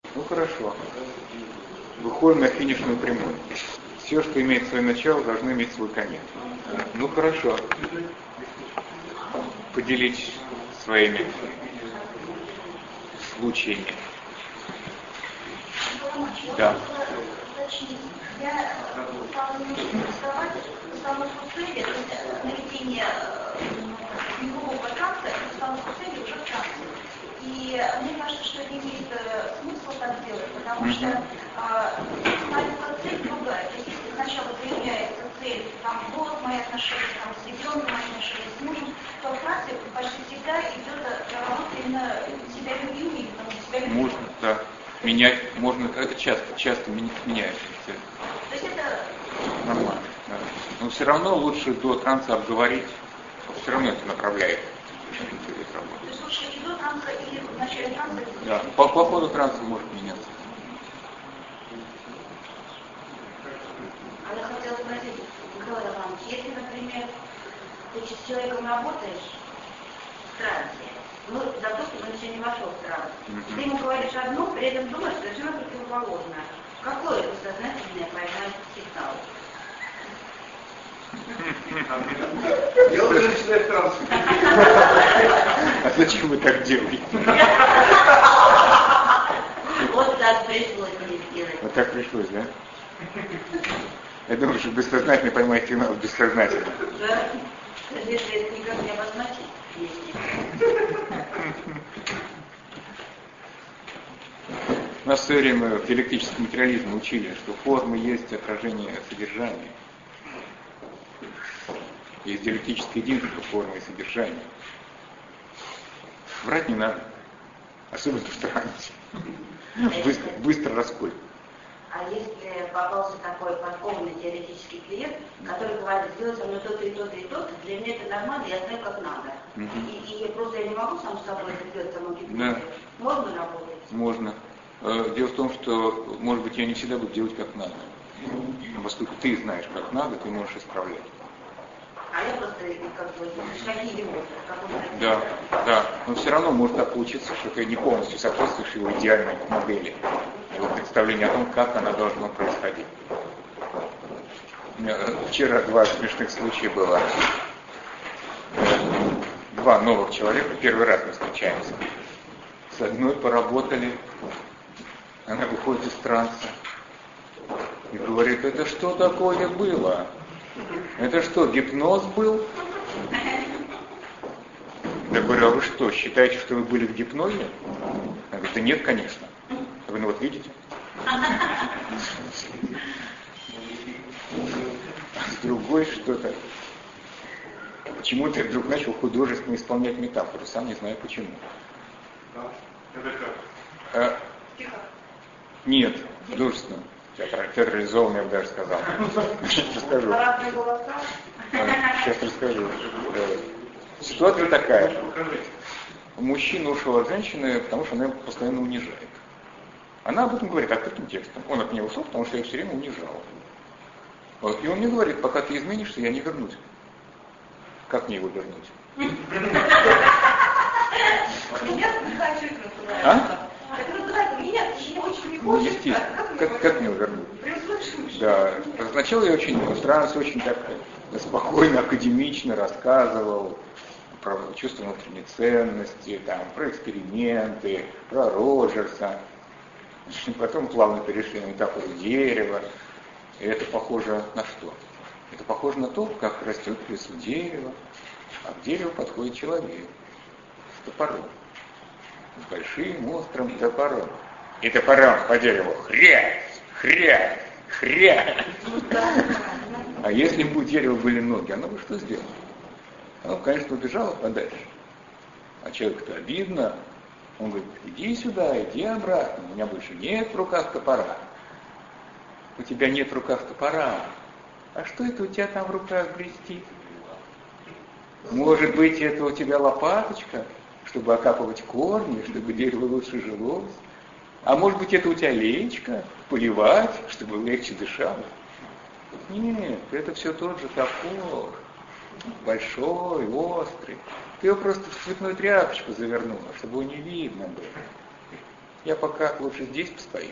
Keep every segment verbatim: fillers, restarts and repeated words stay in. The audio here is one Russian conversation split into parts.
Ну хорошо. Выходим на финишную прямую. Все, что имеет свое начало, должно иметь свой конец. Ну хорошо. Поделитесь своими случаями. Да. Я стала немножко рисовать установку цели, наведение неглубокого транса и установку цели уже в трансе. И мне кажется, что это имеет смысл так делать, потому что становится цель другая. То есть если сначала появляется цель, там, вот мои отношения там, с ребенком, мои отношения с мужем, то в трансе почти всегда идет работа именно себя любимым, потому что себя любимым. Можно, да. Менять можно, это часто, часто меняется. То есть это нормально, да. Но все равно лучше до транса обговорить, все равно это направляет. То есть лучше и до транса, или в начале транса? Да, по, по ходу транса может меняться. А я хотела спросить, Николай Иванович, если, например, ты с человеком работаешь в трансе, ну, допустим, он еще не вошел в транс, mm-hmm. ты ему говоришь одно, при этом думаешь совершенно противоположное. Какой это сознательный поймать сигнал? Я уже начинаю в трансе. А зачем вы так делаете? Вот так пришлось мне сделать. Вот так пришлось, да? Я думаю, что бессознательно поймать сигнал бессознательно. Да? Если это никак не обозначить, есть. Нас в свое время в диалектическом материализме учили, что формы есть отражение содержания. Есть диалектическое единство формы и содержания. Врать не надо. Особенно в трансе. Быстро, быстро расколь. А если попался такой подкованный теоретический клиент, который говорит, сделай со мной то-то и то-то и то-то, для меня это нормально, я знаю, как надо. Угу. И, и просто я не могу сам с собой это сделать, самому гипнозу. Да. Можно работать? Можно. Дело в том, что, может быть, я не всегда буду делать как надо. Но поскольку ты знаешь, как надо, ты можешь исправлять. А я просто как бы шаги его, как он хотел. Да, да. Но все равно может так получиться, что ты не полностью соответствуешь его идеальной модели, его представлению о том, как она должна происходить. Вчера два смешных случая было. Два новых человека, первый раз мы встречаемся. С одной поработали, она выходит из транса и говорит, это что такое было? Это что, гипноз был? Я говорю, а вы что, считаете, что вы были в гипнозе? Она говорит, да нет, конечно. А вы ну вот видите? А с другой что-то. Почему-то я вдруг начал художественно исполнять метафору, сам не знаю почему. Это как? А, нет, художественно. Театрализованно, я бы даже сказал. Сейчас расскажу. Сейчас расскажу. Ситуация такая. Мужчина ушел от женщины, потому что она его постоянно унижает. Она об этом говорит открытым текстом. Он от нее ушел, потому что я все время унижал. Вот. И он мне говорит, пока ты изменишься, я не вернусь. Как мне его вернуть? А? Ну, естественно. Как, как мне вернуть? Да. Сначала я очень устраивался, очень так спокойно, академично рассказывал про чувство внутренней ценности, там, про эксперименты, про Роджерса. Потом плавно перешли на метафору дерева. И это похоже на что? Это похоже на то, как растет в лесу дерево, а к дереву подходит человек с топором. С большим острым топором. И топором по дереву хрясь, хрясь, хрясь. А если бы у дерева были ноги, оно бы что сделало? Оно, конечно, убежало подальше. А человеку-то обидно. Он говорит, иди сюда, иди обратно. У меня больше нет в руках топора. У тебя нет в руках топора. А что это у тебя там в руках блестит? Может быть, это у тебя лопаточка, чтобы окапывать корни, чтобы дерево лучше жилось? А может быть, это у тебя леечка, поливать, чтобы легче дышало? Нет, это все тот же топор, большой, острый. Ты его просто в цветную тряпочку завернула, чтобы его не видно было. я пока лучше здесь постою.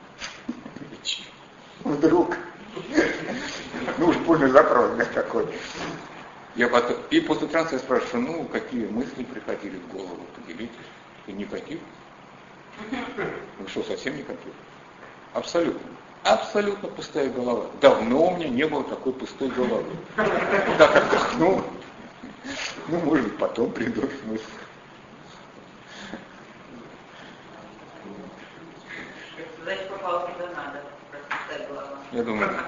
Вдруг. Ну уж больно запрос, да, такой. Я потом... И после транса я спрашиваю, ну, какие мысли приходили в голову, поделитесь. И никаких. Ну что, совсем никаких? Абсолютно. Абсолютно пустая голова. Давно у меня не было такой пустой головы. Так отдохнул. Ну, может быть, потом придут мысли. Значит, попал куда надо. Пустая голова. Я думаю, да.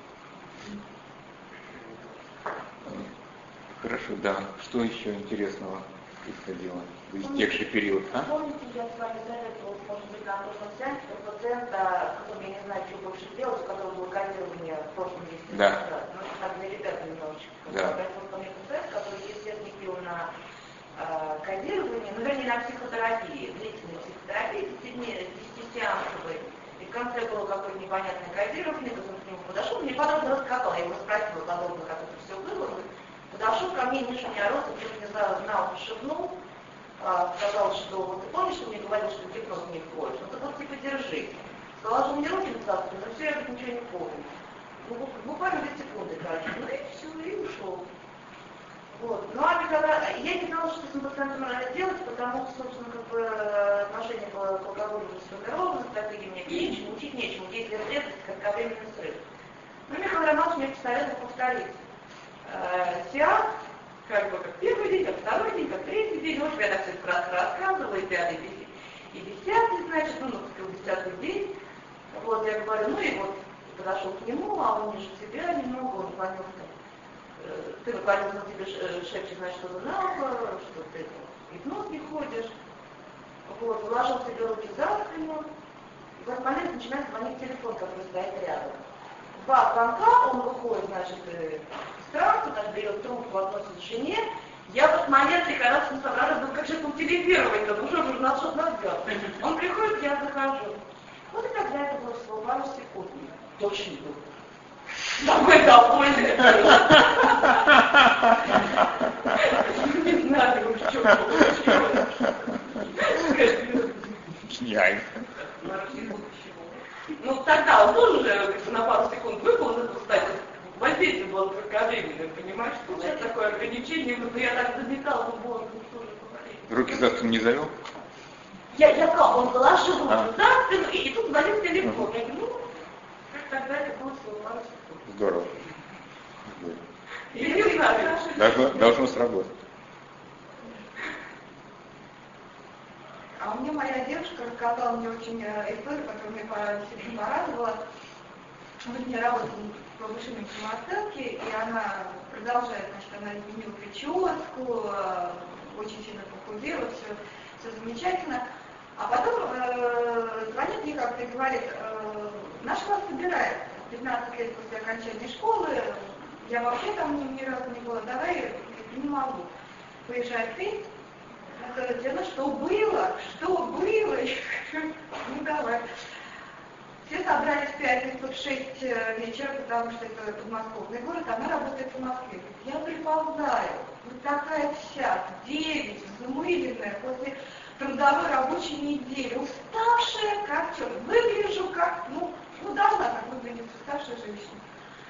Хорошо, да. Что еще интересного происходило из тех же периодов? А? Помните, я с вами советовала, может быть, на прошлом сеансе про пациента, которому я не знаю, что больше делать, у которого было кодирование в прошлом месяце. Да. Ну, так для ребят немножечко. Да. Обратился ко мне пациент, который естественно пил на э, кодирование, ну, вернее, на психотерапии, длительной психотерапии, десятисеансовой. И в конце было какое-то непонятное кодирование, который к нему подошел, мне подробно рассказал, я его спросила подробно, как это все было. Подошел ко мне нижняя роста, вдруг мне на ухо шепнул, а, сказал, что вот ты помнишь, что мне говорил, что ты просто не входишь? Ну ты вот типа держи. Положил мне руки на завтра, но все, я тут ничего не помню. Ну, буквально две секунды, короче. Ну и все, и ушел. Вот. Ну а когда я не знала, что с этим пациентом надо делать, потому что, собственно, как бы отношение к алкоголю уже сформировано, стратегии мне нечему, учить нечему, действие вредности, кратковременный срыв. Ну, Михаил Романович мне посоветовал повторить. Сеанс, как бы как первый день, как второй день, как третий день, вот я так все вкратце рассказывала, и пятый, и десятый, значит, ну, ну, десятый день, вот я говорю, ну и вот подошел к нему, а он ниже себя немного, он наклонился, ты наклонился, тебе шепчет, значит, что-то на ухо, что ты гипноз не ходишь, вот, положил себе руки за спину, и в этот момент начинает звонить телефон, который стоит рядом. Два звонка, он выходит, значит, из транса, так берет трубку, относит к жене. Я в этот момент лихорадочно соображаю, ну как же это утилизировать-то, ну что же, надо что-то надо сделать. Он приходит, я захожу. Вот и тогда это было всего пару секунд. Точно был. Такой довольный. Не знаю, что было. Гениально. Ну тогда он тоже уже на пару секунд выпал, это, кстати, воздействие было кратковременное, понимаешь, что сейчас такое ограничение, но я так заметала, ну боже, ну что же говорить. Руки за спину не завел? Я, я как, он положил руку а. за спину, и, и тут звонил телефон. Uh-huh. Я говорю, ну, как тогда это было всего пару секунд. Здорово. Я не знаю. Должно, должно сработать. А у меня моя девушка рассказала мне очень историю, которая меня сильно порадовала. Мы с ней работаем по повышению самооценки, и она продолжает, значит, она изменила прическу, очень сильно похудела, все, все замечательно. А потом э, звонит мне как-то и говорит, э, наш класс собирается, пятнадцать лет после окончания школы, я вообще там ни, ни разу не была, давай, я не могу. Поезжай ты. Она говорит, Лена, что было? Что было? Ну давай. Все собрались в пятницу в шесть вечера, потому что это подмосковный город, она работает в Москве. Я приползаю, вот такая вся, девять, замыленная, после трудовой рабочей недели, уставшая, как черт, выгляжу как, ну, ну должна так выглядеть уставшая женщина.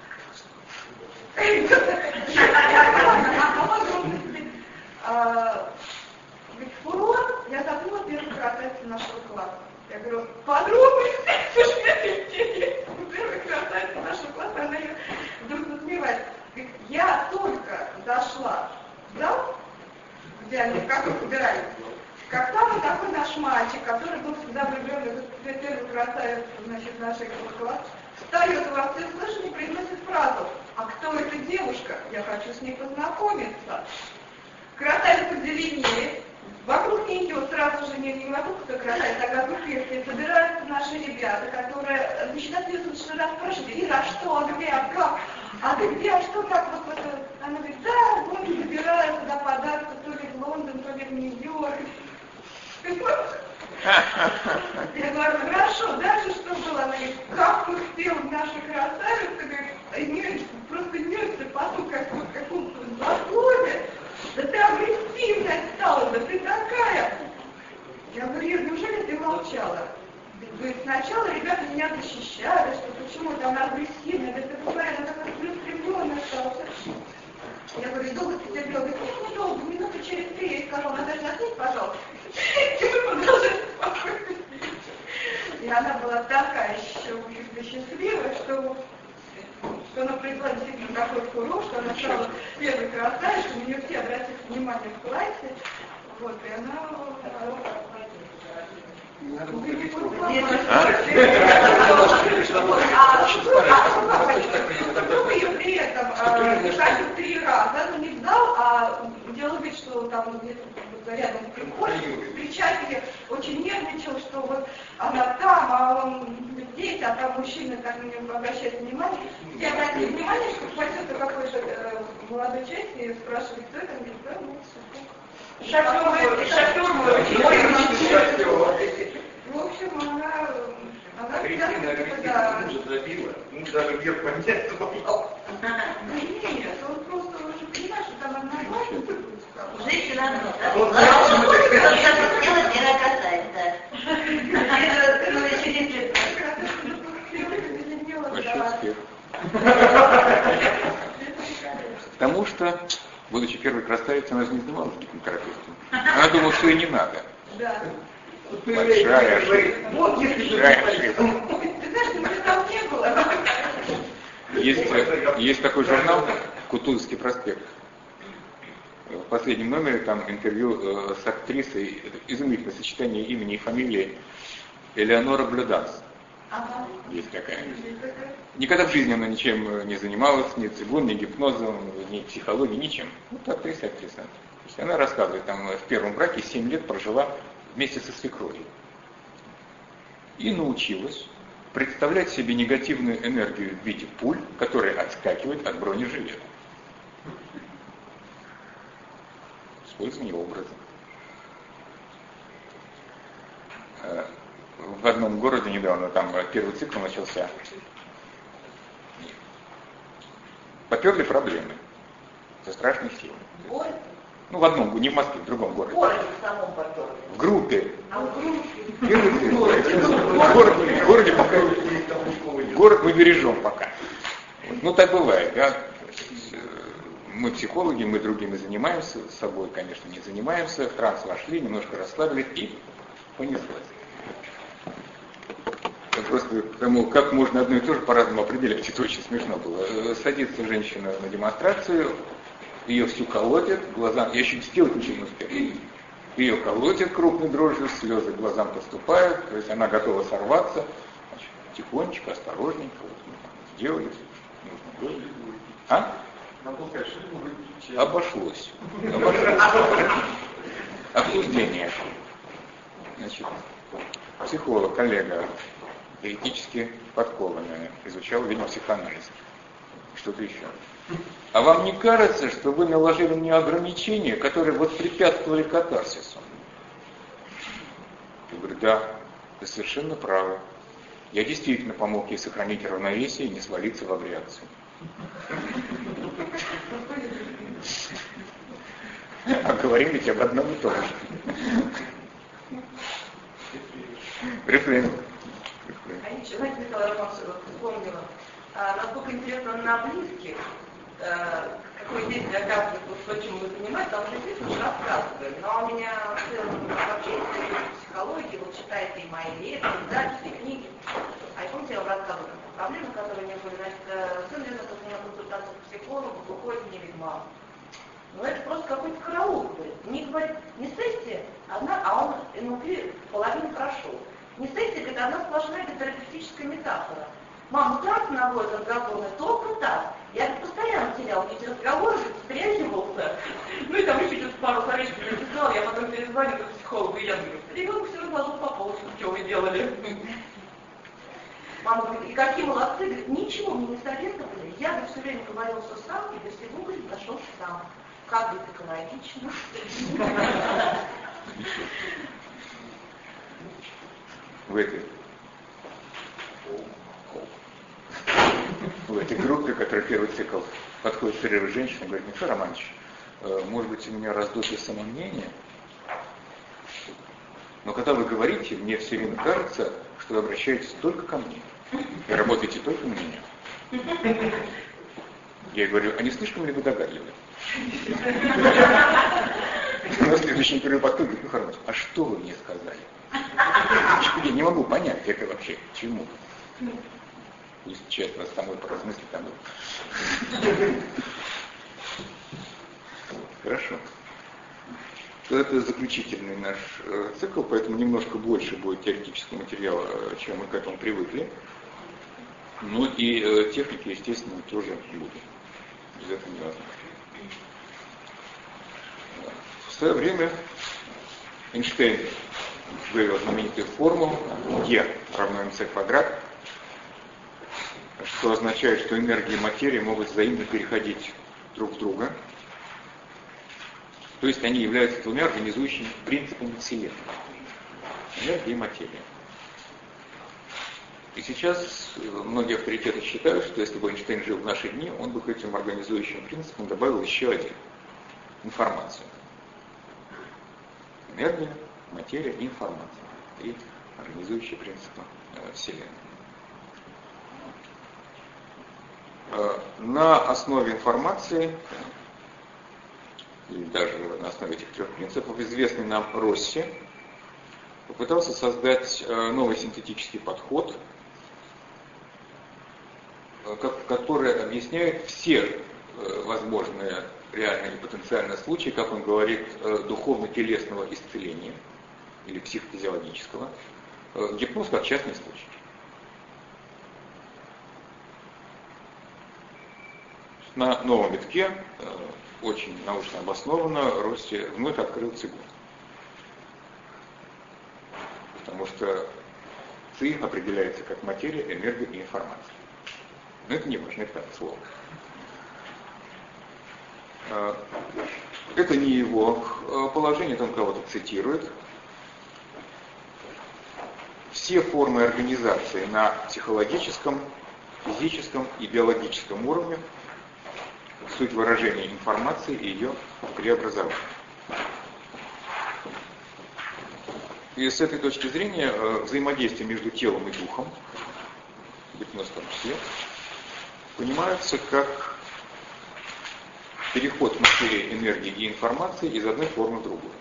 Говорит, фурор, я забыла первую красавицу нашего класса. Я говорю, подробности, первая красавица нашего класса, она ее вдруг насмевает. Говорит, я только зашла в зал, где они как их собирались, как там вот такой наш мальчик, который был всегда влюблен в первую красавицу, значит, нашего класса, встает во все слышание и произносит фразу, а кто эта девушка? Я хочу с ней познакомиться. Красавица зеленеет. Вокруг нее сразу же не, не вокруг кто красавица, а вокруг если собираются наши ребята, которые начинают ее слушать раз спрашивать, Ира, а что, а где, а как? А ты где, а что, как вот это? Она говорит, да, вот собираются туда податься, то ли в Лондон, то ли в Нью-Йорк. Я говорю, хорошо, дальше что было? Она говорит, как успел наша красавица, говорит, просто несся потом как в каком-то заслоне. Да ты агрессивная стала, да ты такая. Я говорю, Ир, неужели ты молчала? сначала ребята меня защищали, что почему-то она агрессивная, да ты говоришь, она такая целеустремленная стала. Я говорю, долго ты терпела? Говорит, нет, недолго, минуты через три. Я сказала, Наташа, ответь, пожалуйста. И мы продолжали спокойно. И она была такая еще счастливая, что, что она произвела действительно такой фурор, что она стала первой красавицей, у нее все обратили внимание в классе. Вот, и она... А? Потом ее при этом катил три раза, но не сдал, а делал вид, что там где-то рядом приходит, кричали, очень нервничал, что вот она там, а он здесь, а там мужчина так на него обращает внимание. Все обратили внимание, что хватит какой-то молодой человек и спрашивает, кто это, он говорит, да, ну, шофер, шофер, в общем, она... она агрессивно, агрессивно, мужа добила, муж даже вверх поднять забрал. Нет, он просто уже понимает, что там одна Уже еще надо, да? Вот так сделать, и она касается. Ну, еще не лет. Большой успех. Потому что, будучи первой красавицей, она же не занималась гипнотерапевтом. Она думала, что ей не надо. Да. Большая ошибка. Вот если Большая ошибка. Ты знаешь, что там не было. Есть, есть такой журнал «Кутузовский проспект». В последнем номере там интервью э, с актрисой, изумительное сочетание имени и фамилии, Элеонора Блюданс. Ага. Есть такая. Никогда в жизни она ничем не занималась, ни цигун, ни гипнозом, ни психологией, ничем. Вот актриса, актриса. То есть она рассказывает, там в первом браке семь лет прожила вместе со свекровью. И научилась представлять себе негативную энергию в виде пуль, которые отскакивают от бронежилета. Использование образа. В одном городе недавно, там первый цикл начался, поперли проблемы со страшной силой. Ой. Ну, в одном, не в Москве, в другом городе. В городе в самом поперли. В группе. А в группе? Первый цикл. В городе, в городе пока. Город мы бережем пока. Вот. Ну, так бывает, да. Мы психологи, мы другими занимаемся, с собой, конечно, не занимаемся. В транс вошли, немножко расслабились и понеслось. Просто потому, как можно одно и то же по-разному определять, это очень смешно было. Садится женщина на демонстрацию, ее всю колотят, глаза, я еще сделать ничего не успел. Ее колотят крупной дрожью, слезы глазам поступают, то есть она готова сорваться. Значит, тихонечко, осторожненько, вот, сделали, нужно было. А? Обошлось. Обошлось. Обсуждение. Значит, психолог, коллега, теоретически подкованная, изучал, видимо, психоанализ. Что-то еще. А вам не кажется, что вы наложили мне ограничения, которые воспрепятствовали катарсису? Я говорю, да, вы совершенно правы. Я действительно помог ей сохранить равновесие и не свалиться в абриацию. А говорим ведь об одном и том же. Рефрен. А ничего, знаете, Михаил Романович, вот вспомнила, а, насколько интересно на близких, а, какое действие оказывает, вот, чем мы занимаемся, там уже действительно уже рассказываем. Но у меня в целом вообще есть психология, вот читаете и мои лекции, записи, книги. А я помните, я вам рассказывала проблемы, которые у меня были, значит, сын лежит после меня консультацию к психологу, выходит, не видит маму. Ну это просто какой-то караул, говорит. Не говорит, не сессия, одна, а он внутри половину прошел. Не сессия, это одна сплошная терапевтическая метафора. Мама так наводит разговоры, только так. Я постоянно терял эти разговоры, стряхивался. Ну и там еще что-то пару словечек написал, я потом перезвоню к психологу, и я говорю, ребенок все разложил по полочкам, что вы делали. Мама говорит, и какие молодцы, говорит, ничего мне не советовали. Я, говорит, все время говорил, что сам, и до всего, говорит, дошел сам. Как бы экологично. В этой, в этой группе, которая первый цикл подходит к первой женщине, говорит, Михаил Романович, может быть, у меня раздутое самомнение, но когда вы говорите, мне все время кажется, что вы обращаетесь только ко мне и работаете только на меня. Я говорю, а не слишком ли вы догадливы? На следующий интервью подходит, ну хорошо, а что вы мне сказали? Я не могу понять, это вообще к чему. Если честно, с тобой поразмыслить там. Хорошо. Это заключительный наш э, цикл, поэтому немножко больше будет теоретического материала, чем мы к этому привыкли. Ну и э, техники, естественно, тоже будут. Без этого невозможно. В свое время Эйнштейн вывел знаменитую формулу Е равно МЦ квадрат, что означает, что энергия и материя могут взаимно переходить друг в друга. То есть они являются двумя организующими принципами Вселенной. Энергия и материя. И сейчас многие авторитеты считают, что если бы Эйнштейн жил в наши дни, он бы к этим организующим принципам добавил еще один. Информацию. Энергия, материя и информация. Три организующие принципы Вселенной. На основе информации, или даже на основе этих трех принципов, известный нам Росси попытался создать новый синтетический подход, который объясняет все возможные реальные и потенциальные случаи, как он говорит, духовно-телесного исцеления или психофизиологического, гипноз как частный случай. На новом витке, очень научно обоснованно, Росси вновь открыл ЦИ. Потому что ЦИ определяется как материя, энергия и информация. Но это не важно, это слово. Это не его положение, это он кого-то цитирует. Все формы организации на психологическом, физическом и биологическом уровне суть выражения информации и ее преобразования. И с этой точки зрения взаимодействие между телом и духом, гипноз в том числе, понимаются как переход материи, энергии и информации из одной формы в другую.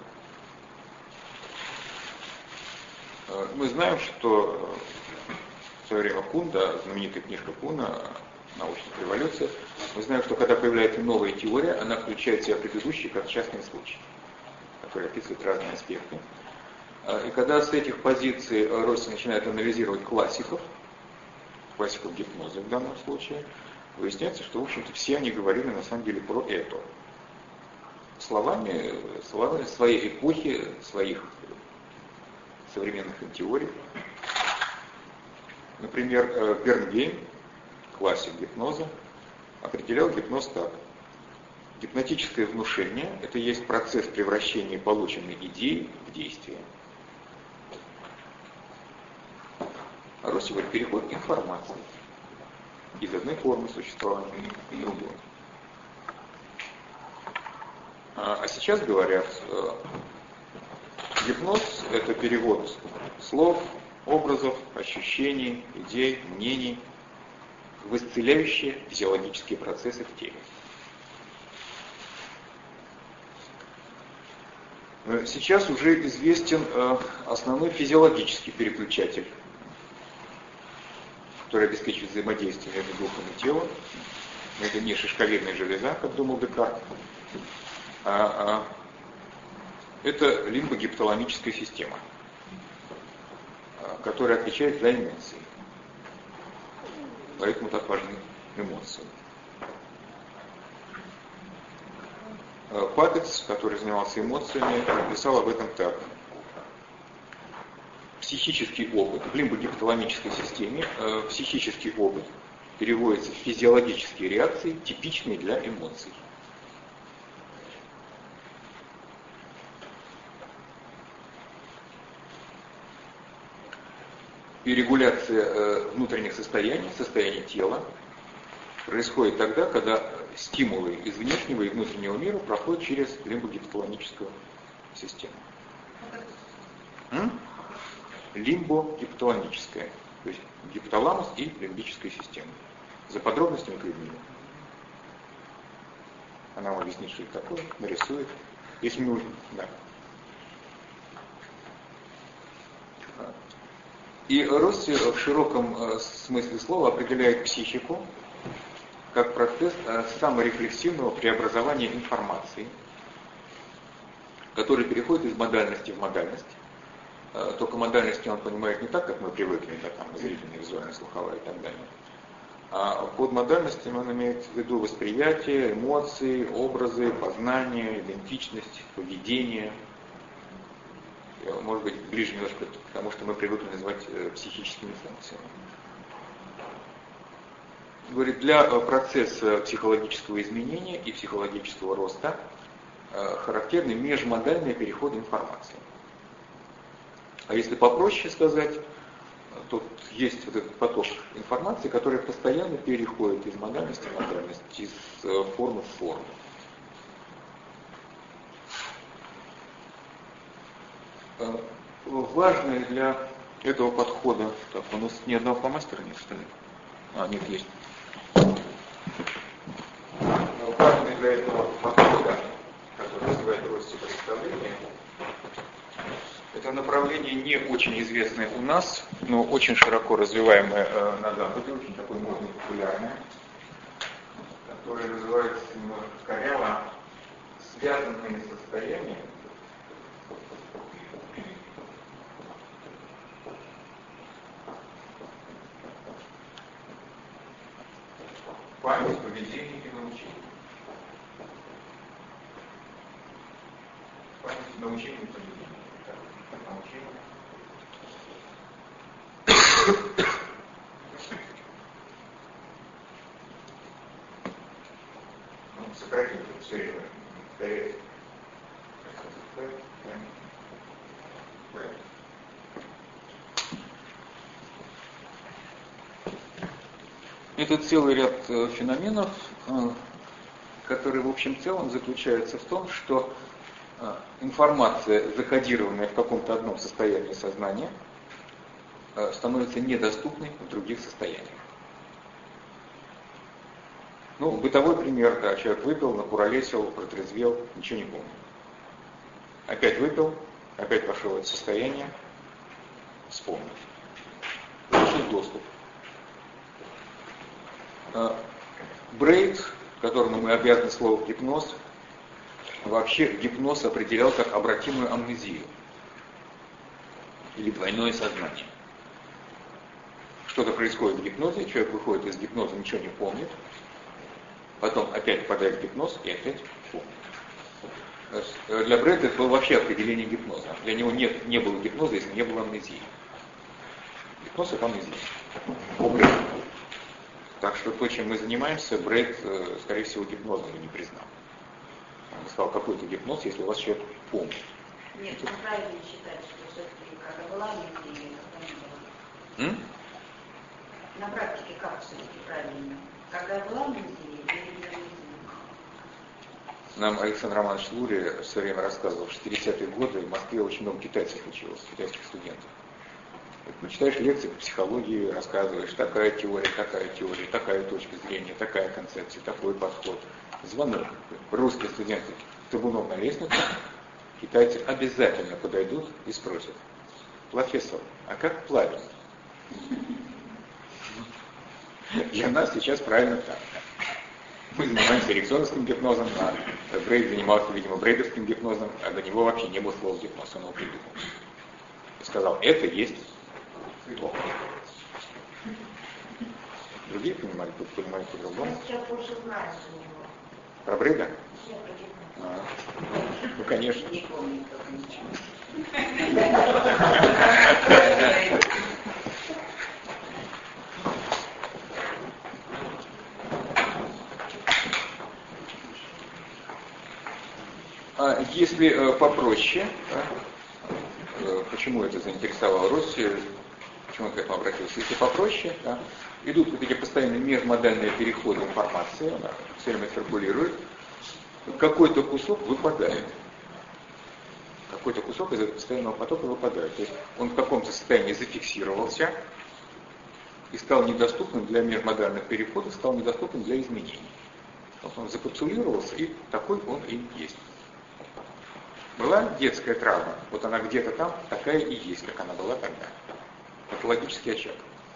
Мы знаем, что в свое время Кунда, знаменитая книжка Куна «Научная революция», мы знаем, что когда появляется новая теория, она включает в себя предыдущие как частные случаи, которые описывают разные аспекты. И когда с этих позиций Росси начинает анализировать классиков, классиков гипноза в данном случае, выясняется, что, в общем-то, все они говорили на самом деле про это. Словами, словами своей эпохи, своих современных теорий. Например, Бернгейм, классик гипноза, определял гипноз так. Гипнотическое внушение – это есть процесс превращения полученной идеи в действие. А Росси говорит, переход информации из одной формы существования в другую. А сейчас говорят, гипноз – это перевод слов, образов, ощущений, идей, мнений в исцеляющие физиологические процессы в теле. Сейчас уже известен основной физиологический переключатель, который обеспечивает взаимодействие между духом и телом. Это не шишковидная железа, как думал Декарт, а, а это лимбогипоталамическая система, которая отвечает за эмоции. Поэтому так важны эмоции. Папец, который занимался эмоциями, писал об этом так. Психический опыт в лимбогипоталамической системе, э, психический опыт переводится в физиологические реакции, типичные для эмоций. И регуляция э, внутренних состояний, состояния тела происходит тогда, когда стимулы из внешнего и внутреннего мира проходят через лимбогипоталамическую систему. М? лимбо-гипоталамическая, то есть гипоталамус и лимбическая система. За подробностями к Людмиле. Она вам объяснит, что это такое, нарисует, если нужно. Да. И Росси в широком смысле слова определяет психику как процесс саморефлексивного преобразования информации, который переходит из модальности в модальность. Только модальности он понимает не так, как мы привыкли, да, там, зрительная, визуальная, слуховая и так далее. А под модальностями он имеет в виду восприятие, эмоции, образы, познание, идентичность, поведение. Может быть, ближе немножко к тому, что мы привыкли называть психическими функциями. Говорит, для процесса психологического изменения и психологического роста характерны межмодальные переходы информации. А если попроще сказать, тут есть вот этот поток информации, который постоянно переходит из модальности в модальность, из формы в форму. Важное для этого подхода, так, у нас ни одного фломастера нет, что ли? А, нет, есть. Важное для этого подхода, который называется Росси представление, это направление не очень известное у нас, но очень широко развиваемое э, на Западе, очень такое модное, популярное, которое называется немножко коряво связанными состояниями. Память, поведение и научение. Память, научение и поведение. Ну, сократить все время. Повторяйте. Это целый ряд феноменов, которые в общем целом заключаются в том, что информация, закодированная в каком-то одном состоянии сознания, становится недоступной в других состояниях. Ну, бытовой пример, да, человек выпил, накуролесил, протрезвел, ничего не помнит. Опять выпил, опять вошел в это состояние, вспомнил. Получил доступ. Брейд, которому мы обязаны слово гипноз, вообще гипноз определял как обратимую амнезию или двойное сознание. Что-то происходит в гипнозе, человек выходит из гипноза, ничего не помнит, потом опять впадает в гипноз и опять помнит. Для Брейда это было вообще определение гипноза. Для него нет, не было гипноза, если не было амнезии. Гипноз — это амнезия. Так что то, чем мы занимаемся, Брейд, скорее всего, гипнозом не признал. Он сказал, какой это гипноз, если у вас человек помнит. Нет, ну правильно считать, что все-таки когда была амнезия, когда не была. На практике как все-таки правильно? Когда была амнезия или не амнезия? Нам Александр Романович Лури все время рассказывал, что в шестидесятые годы в Москве очень много китайцев училось, китайских студентов. Ну, читаешь лекции по психологии, рассказываешь, такая теория, такая теория, такая точка зрения, такая концепция, такой подход. Звонок. Русские студенты табуном на лестницу, китайцы обязательно подойдут и спросят: профессор, а как плавить? Для нас сейчас правильно так. Мы занимаемся эриксоновским гипнозом, а Брейд занимался, видимо, брейдовским гипнозом, а до него вообще не было слова гипноз, он его придумал. И сказал, это есть то. Другие понимали, тут понимают по-другому. Я больше знаю, что у него. Про Брейда? Я про гипноз. А, ну, конечно. Не помню только ничего. А если э, попроще, да, э, почему это заинтересовало Росси, почему он к этому обратился? Если попроще, да, идут вот эти постоянные межмодальные переходы информации, она все время циркулирует, какой-то кусок выпадает. какой-то кусок из этого постоянного потока выпадает. То есть он в каком-то состоянии зафиксировался и стал недоступным для межмодальных переходов, стал недоступным для изменений. Вот он закапсулировался, и такой он и есть. Была детская травма, вот она где-то там, такая и есть, как она была тогда. Патологический очаг.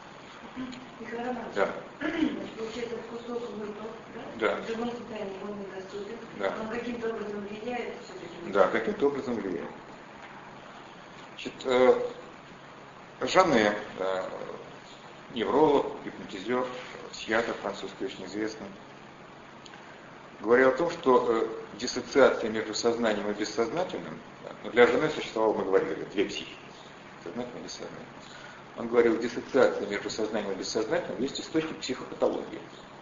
Да. Значит, получается, кусок выпал, да? Да. В другом состоянии он недоступен. Да. Он каким-то образом влияет все-таки? Да, каким-то образом влияет. Значит, э, Жанне, э, невролог, гипнотизер, психиатр французский очень известный, говорил о том, что э, диссоциация между сознанием и бессознательным, да, но для Жанне существовало, мы говорили, две психики, сознательное и бессознательное. Он говорил, диссоциация между сознанием и бессознательным есть источник психопатологии.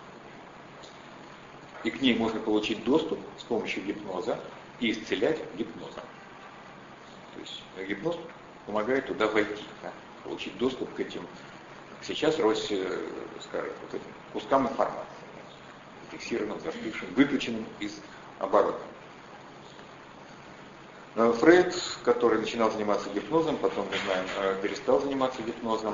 И к ней можно получить доступ с помощью гипноза и исцелять гипнозом. То есть гипноз помогает туда войти, да, получить доступ к этим, сейчас Росси скажет, вот этим кускам информации, фиксированным, застывшим, выключенным из оборота. Фрейд, который начинал заниматься гипнозом, потом, мы знаем, перестал заниматься гипнозом,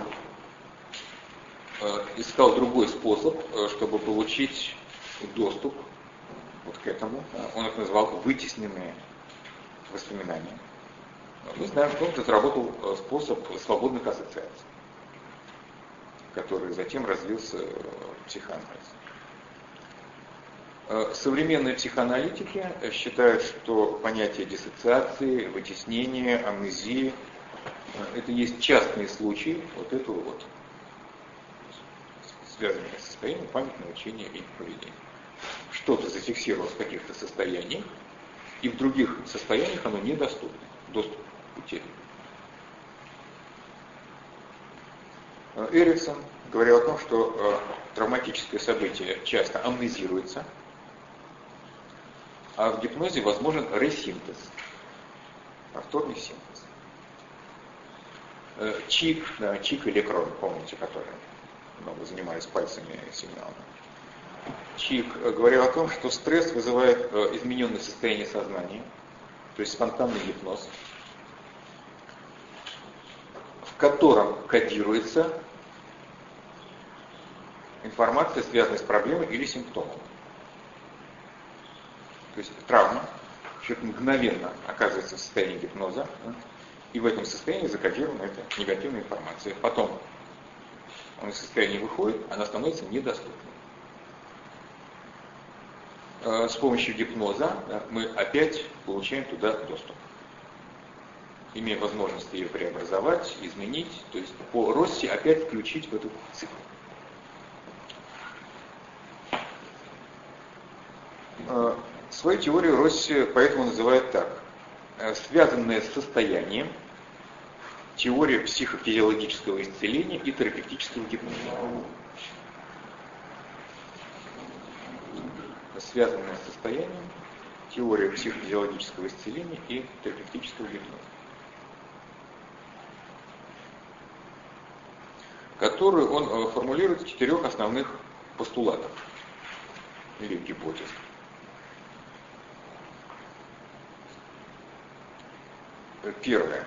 искал другой способ, чтобы получить доступ вот к этому. Он их назвал вытесненные воспоминания. Мы знаем, что он разработал способ свободных ассоциаций, который затем развился в психоанализе. Современные психоаналитики считают, что понятие диссоциации, вытеснения, амнезии – это есть частные случаи вот этого вот связанные с состоянием памятного учения и поведения. Что-то зафиксировалось в каких-то состояниях, и в других состояниях оно недоступно. Доступ утерян. Эриксон говорил о том, что травматическое событие часто амнезируется, а в гипнозе возможен ресинтез, повторный синтез. Чик, да, Чик и Лекрон, помните, которые много занимались пальцами и сигналами. Чик говорил о том, что стресс вызывает измененное состояние сознания, то есть спонтанный гипноз, в котором кодируется информация, связанная с проблемой или симптомом. То есть травма, человек мгновенно оказывается в состоянии гипноза, и в этом состоянии закодирована эта негативная информация. Потом он из состояния выходит, она становится недоступной. С помощью гипноза мы опять получаем туда доступ, имея возможность ее преобразовать, изменить, то есть по Росси опять включить в эту цикл. Свою теорию Росси поэтому называет так: связанное с состоянием, теория психофизиологического исцеления и терапевтического гипноза. Связанное с состоянием, теория психофизиологического исцеления и терапевтического гипноза, которую он формулирует в четырех основных постулатах или гипотез. Первое.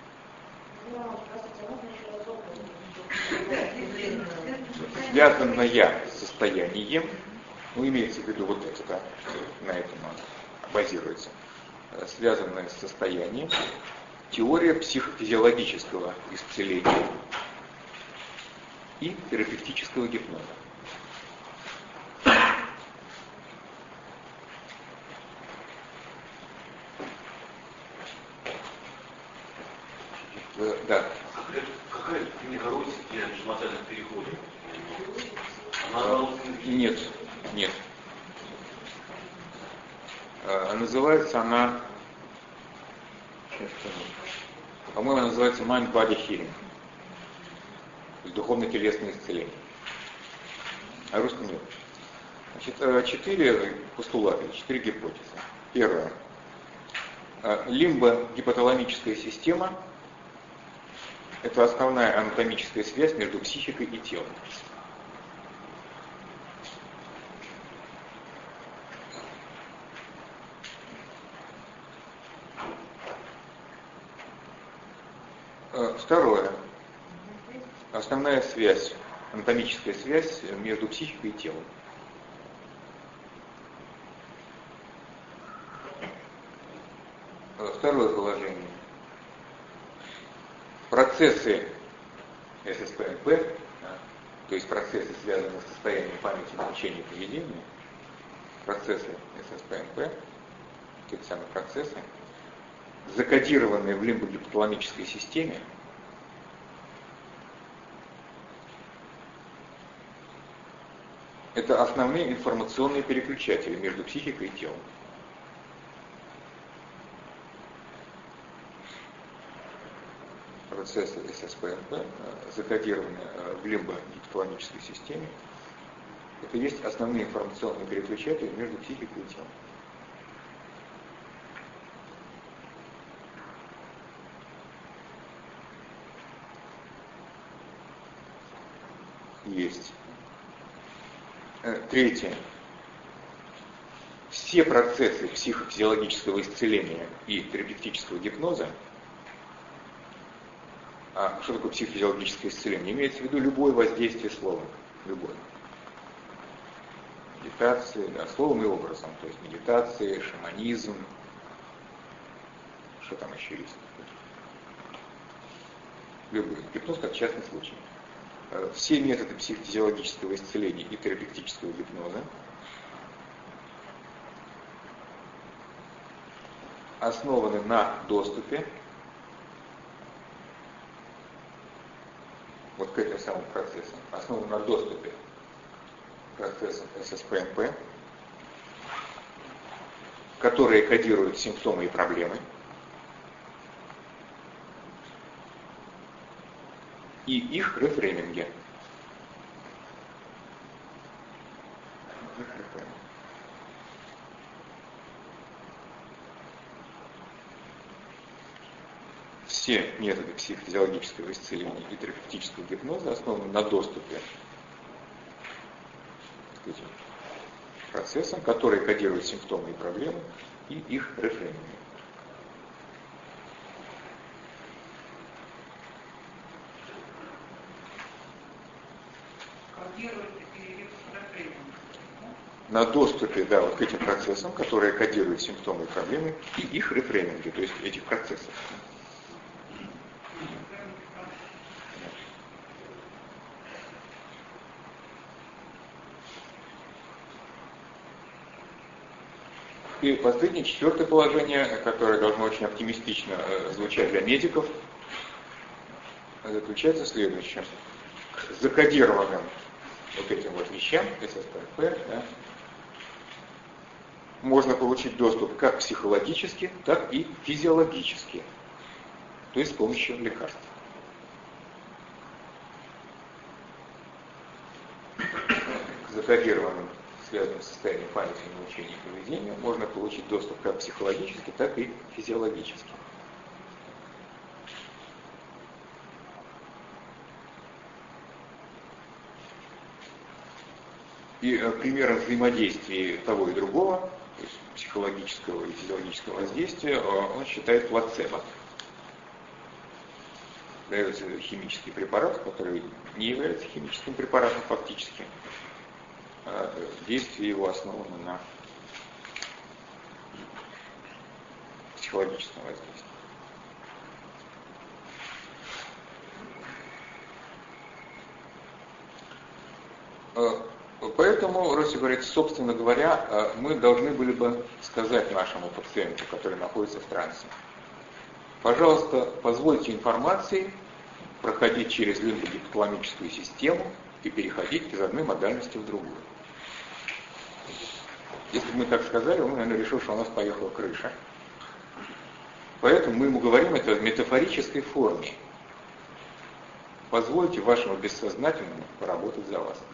Связанное с состоянием, ну, имеется в виду вот это, да, на этом он базируется, связанное с состоянием, теория психофизиологического исцеления и терапевтического гипноза. Да. Какая, какая книга Росси для межмодальных переходов? Она... Нет, нет. Называется она, по-моему, она называется Mind Body Healing, то есть духовно-телесное исцеление. А русском нет. Значит, четыре постулата, четыре гипотезы. Первое. Лимбо-гипоталамическая система – это основная анатомическая связь между психикой и телом. связь, анатомическая связь между психикой и телом. Второе положение. Процессы эс эс пэ эн пэ, то есть процессы, связанные с состоянием памяти, научения и поведения, процессы эс эс пэ эн пэ, те самые процессы, закодированные в лимбогипоталамической системе, это основные информационные переключатели между психикой и телом. Процессы эс эс пэ эн пэ, закодированные в лимбогипоталамической системе, это есть основные информационные переключатели между психикой и телом. Есть. Третье. Все процессы психофизиологического исцеления и терапевтического гипноза, а что такое психофизиологическое исцеление? Имеется в виду любое воздействие словом, любое. Медитации, да, словом и образом, то есть медитация, шаманизм, что там еще есть? Любой гипноз как частный случай. Все методы психофизиологического исцеления и терапевтического гипноза основаны на доступе вот к этим самым процессам, основаны на доступе к процессам эс эс пэ эн пэ, которые кодируют симптомы и проблемы, и их рефрейминге. Все методы психофизиологического исцеления и терапевтического гипноза основаны на доступе к этим процессам, которые кодируют симптомы и проблемы, и их рефрейминге. На доступе, да, вот к этим процессам, которые кодируют симптомы и проблемы, и их рефрейминге, то есть этих процессов. И последнее, четвертое положение, которое должно очень оптимистично звучать для медиков, заключается в следующем. К закодированным вот этим вот вещам, эс эс пэ эн пэ, да, можно получить доступ как психологически, так и физиологически, то есть с помощью лекарств. К закодированным, связанным с состоянием памяти, научения и поведения, можно получить доступ как психологически, так и физиологически. И примером взаимодействия того и другого, то есть психологического и физиологического воздействия, он считает плацебо. Дается химический препарат, который не является химическим препаратом фактически. А действие его основано на психологическом воздействии. Поэтому, Росси говорит, собственно говоря, мы должны были бы сказать нашему пациенту, который находится в трансе: пожалуйста, позвольте информации проходить через лимбогипоталамическую систему и переходить из одной модальности в другую. Если бы мы так сказали, он, наверное, решил, что у нас поехала крыша. Поэтому мы ему говорим это в метафорической форме. Позвольте вашему бессознательному поработать за вас.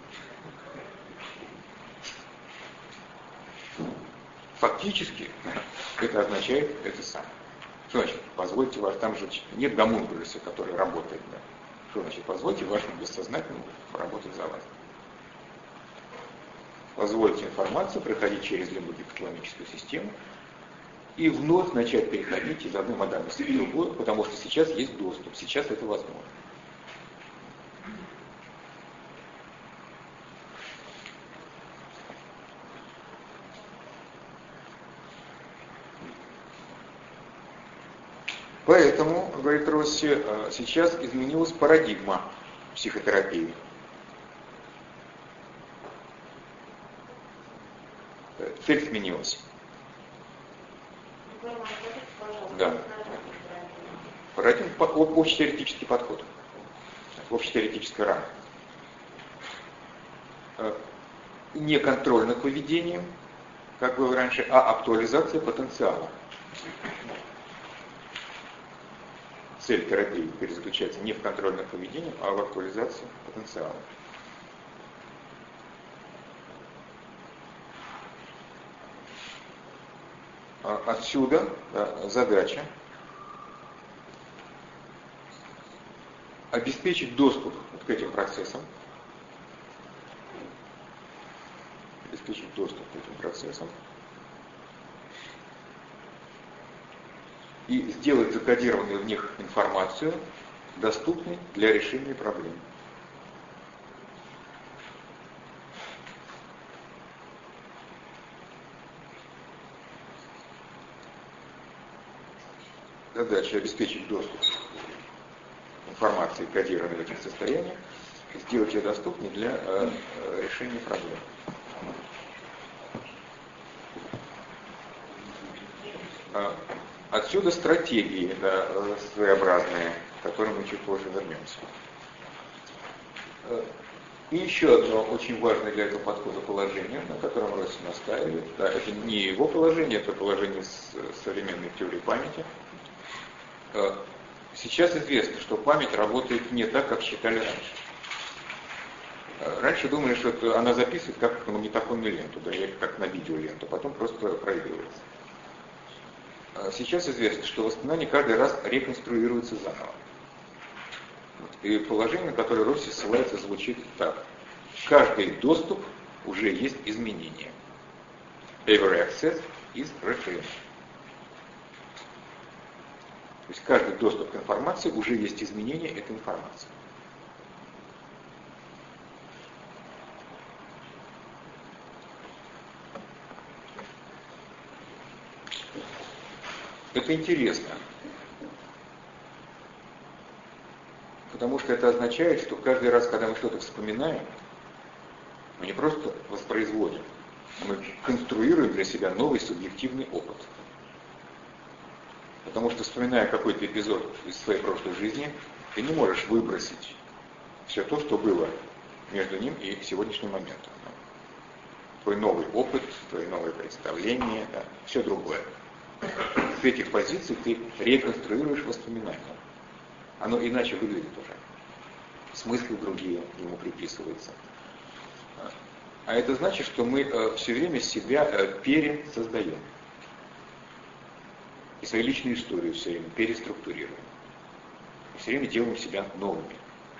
Фактически это означает это самое. Что значит? Позвольте ваш, там же нет гомункулуса, который работает. Да? Что значит? Позвольте вашему бессознательному поработать за вас. Позвольте информации проходить через лимбогипоталамическую систему и вновь начать переходить из одной модальности в другую, потому что сейчас есть доступ, сейчас это возможно. Поэтому, говорит Росси, сейчас изменилась парадигма психотерапии. Цель сменилась. Да. Парадигма, общетеоретический подход. Общетеоретическая рамка. Не контроль над поведением, как было раньше, а актуализация потенциала. Цель терапии теперь заключается не в контроле над поведением, а в актуализации потенциала. Отсюда да, задача обеспечить доступ вот к этим процессам, обеспечить доступ к этим процессам и сделать закодированную в них информацию доступной для решения проблем. Задача обеспечить доступ к информации, кодированной в этих состояниях, сделать ее доступнее для э, решения проблем. Отсюда стратегии да, своеобразные, к которым мы чуть позже вернемся. И еще одно очень важное для этого подхода положение, на котором Росси настаивает. Да, это не его положение, это положение с современной теории памяти. Сейчас известно, что память работает не так, как считали раньше. Раньше думали, что это она записывает как на магнитофонную ленту, да, или как на видеоленту, потом просто проигрывается. Сейчас известно, что воспоминания каждый раз реконструируются заново. И положение, на которое Росси ссылается, звучит так. Каждый доступ уже есть изменение. Every access is reference. То есть каждый доступ к информации уже есть изменение этой информации. Это интересно, потому что это означает, что каждый раз, когда мы что-то вспоминаем, мы не просто воспроизводим, а мы конструируем для себя новый субъективный опыт. Потому что, вспоминая какой-то эпизод из своей прошлой жизни, ты не можешь выбросить все то, что было между ним и сегодняшним моментом. Твой новый опыт, твои новые представления, да, все другое. С этих позиций ты реконструируешь воспоминания. Оно иначе выглядит уже. Смыслы другие ему приписываются. А это значит, что мы все время себя пересоздаем. И свои личные истории все время переструктурируем. И все время делаем себя новыми.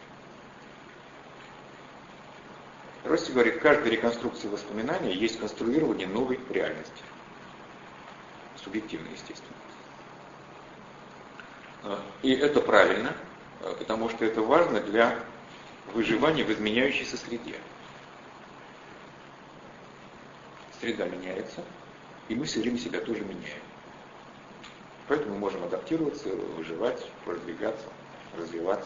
Росси говорит, каждая реконструкция воспоминания есть конструирование новой реальности. Субъективно, естественно. И это правильно, потому что это важно для выживания в изменяющейся среде. Среда меняется, и мы все время себя тоже меняем. Поэтому мы можем адаптироваться, выживать, продвигаться, развиваться.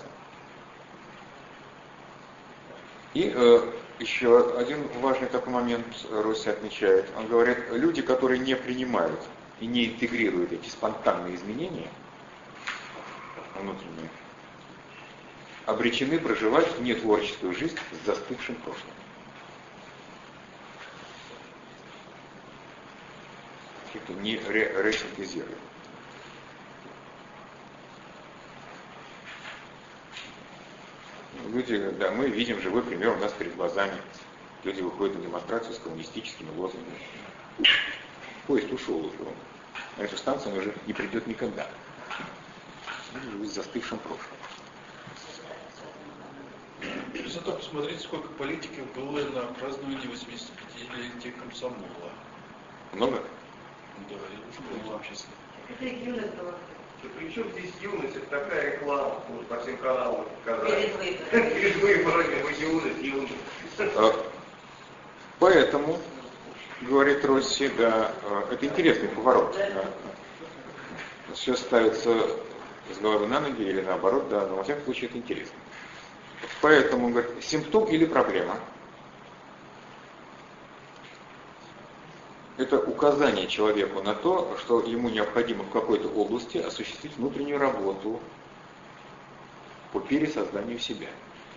И э, еще один важный такой момент Росси отмечает. Он говорит, люди, которые не принимают и не интегрируют эти спонтанные изменения внутренние, обречены проживать нетворческую жизнь с застывшим прошлым. Это не ресинтезирует. Люди, да, мы видим живой пример у нас перед глазами. Люди выходят на демонстрацию с коммунистическими лозунгами. Поезд ушел уже. На эту станцию он уже не придет никогда. Люди живут с застывшим прошлым. Зато посмотрите, сколько политиков было на праздновании восьмидесятипятилетия комсомола. Много? Да, это уже было вообще. Это юность была. При чем здесь юность? Это такая реклама, вот по всем каналам показали. Перед выборами. Перед выборами, вы юность, юность. Поэтому, говорит Росси, да, это интересный поворот. Да. Все ставится с головы на ноги или наоборот, да, но во всяком случае это интересно. Поэтому, говорит, симптом или проблема – это указание человеку на то, что ему необходимо в какой-то области осуществить внутреннюю работу по пересозданию себя.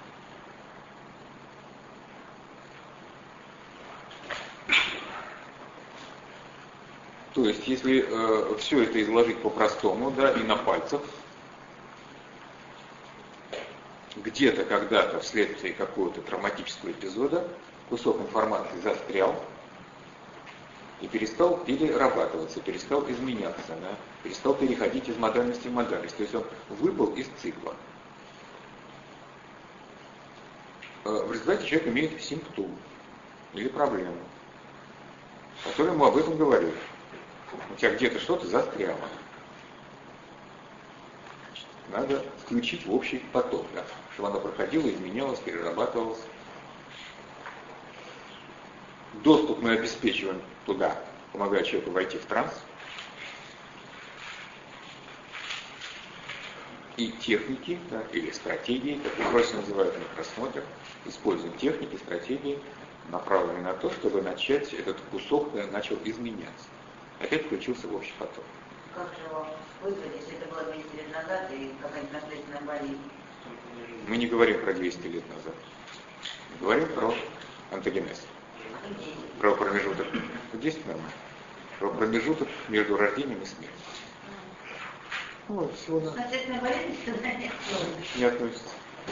То есть, если э, все это изложить по-простому, да, и на пальцах, где-то когда-то вследствие какого-то травматического эпизода кусок информации застрял и перестал перерабатываться, перестал изменяться, да, перестал переходить из модальности в модальность. То есть он выпал из цикла. В результате человек имеет симптом или проблему, который ему об этом говорит. У тебя где-то что-то застряло. Надо включить в общий поток, да, чтобы оно проходило, изменялось, перерабатывалось. Доступ мы обеспечиваем туда, помогая человеку войти в транс. И техники, да, или стратегии, как их проще называют на рассмотрах, используем техники, стратегии, направленные на то, чтобы начать, этот кусок да, начал изменяться. Опять включился в общий поток. Как же вам вызвать, если это было двести лет назад и какая-нибудь наследственная болезнь? Мы не говорим про двести лет назад. Мы говорим про антогенез. Про промежуток. десять нормально. Про промежуток между рождением и смертью. Вот, всего на... Наследственная болезнь сюда нет. Не относится.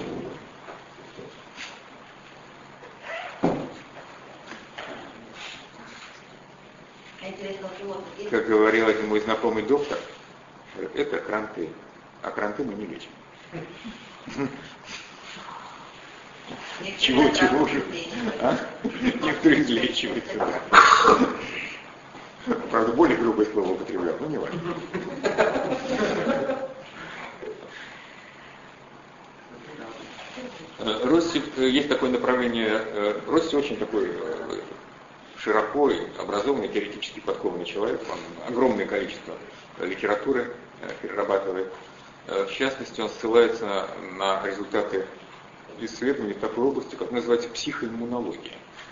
Интересно, у кого-то есть? Как говорил один мой знакомый доктор, это кранты. А кранты мы не лечим. Чего, чего уже? А? Некоторые излечиваются, да. Правда, более грубое слово употреблял, но не важно. Росси, есть такое направление, Росси очень такой широко образованный, теоретически подкованный человек, он огромное количество литературы перерабатывает. В частности, он ссылается на результаты исследований в такой области, как называется психоиммунология.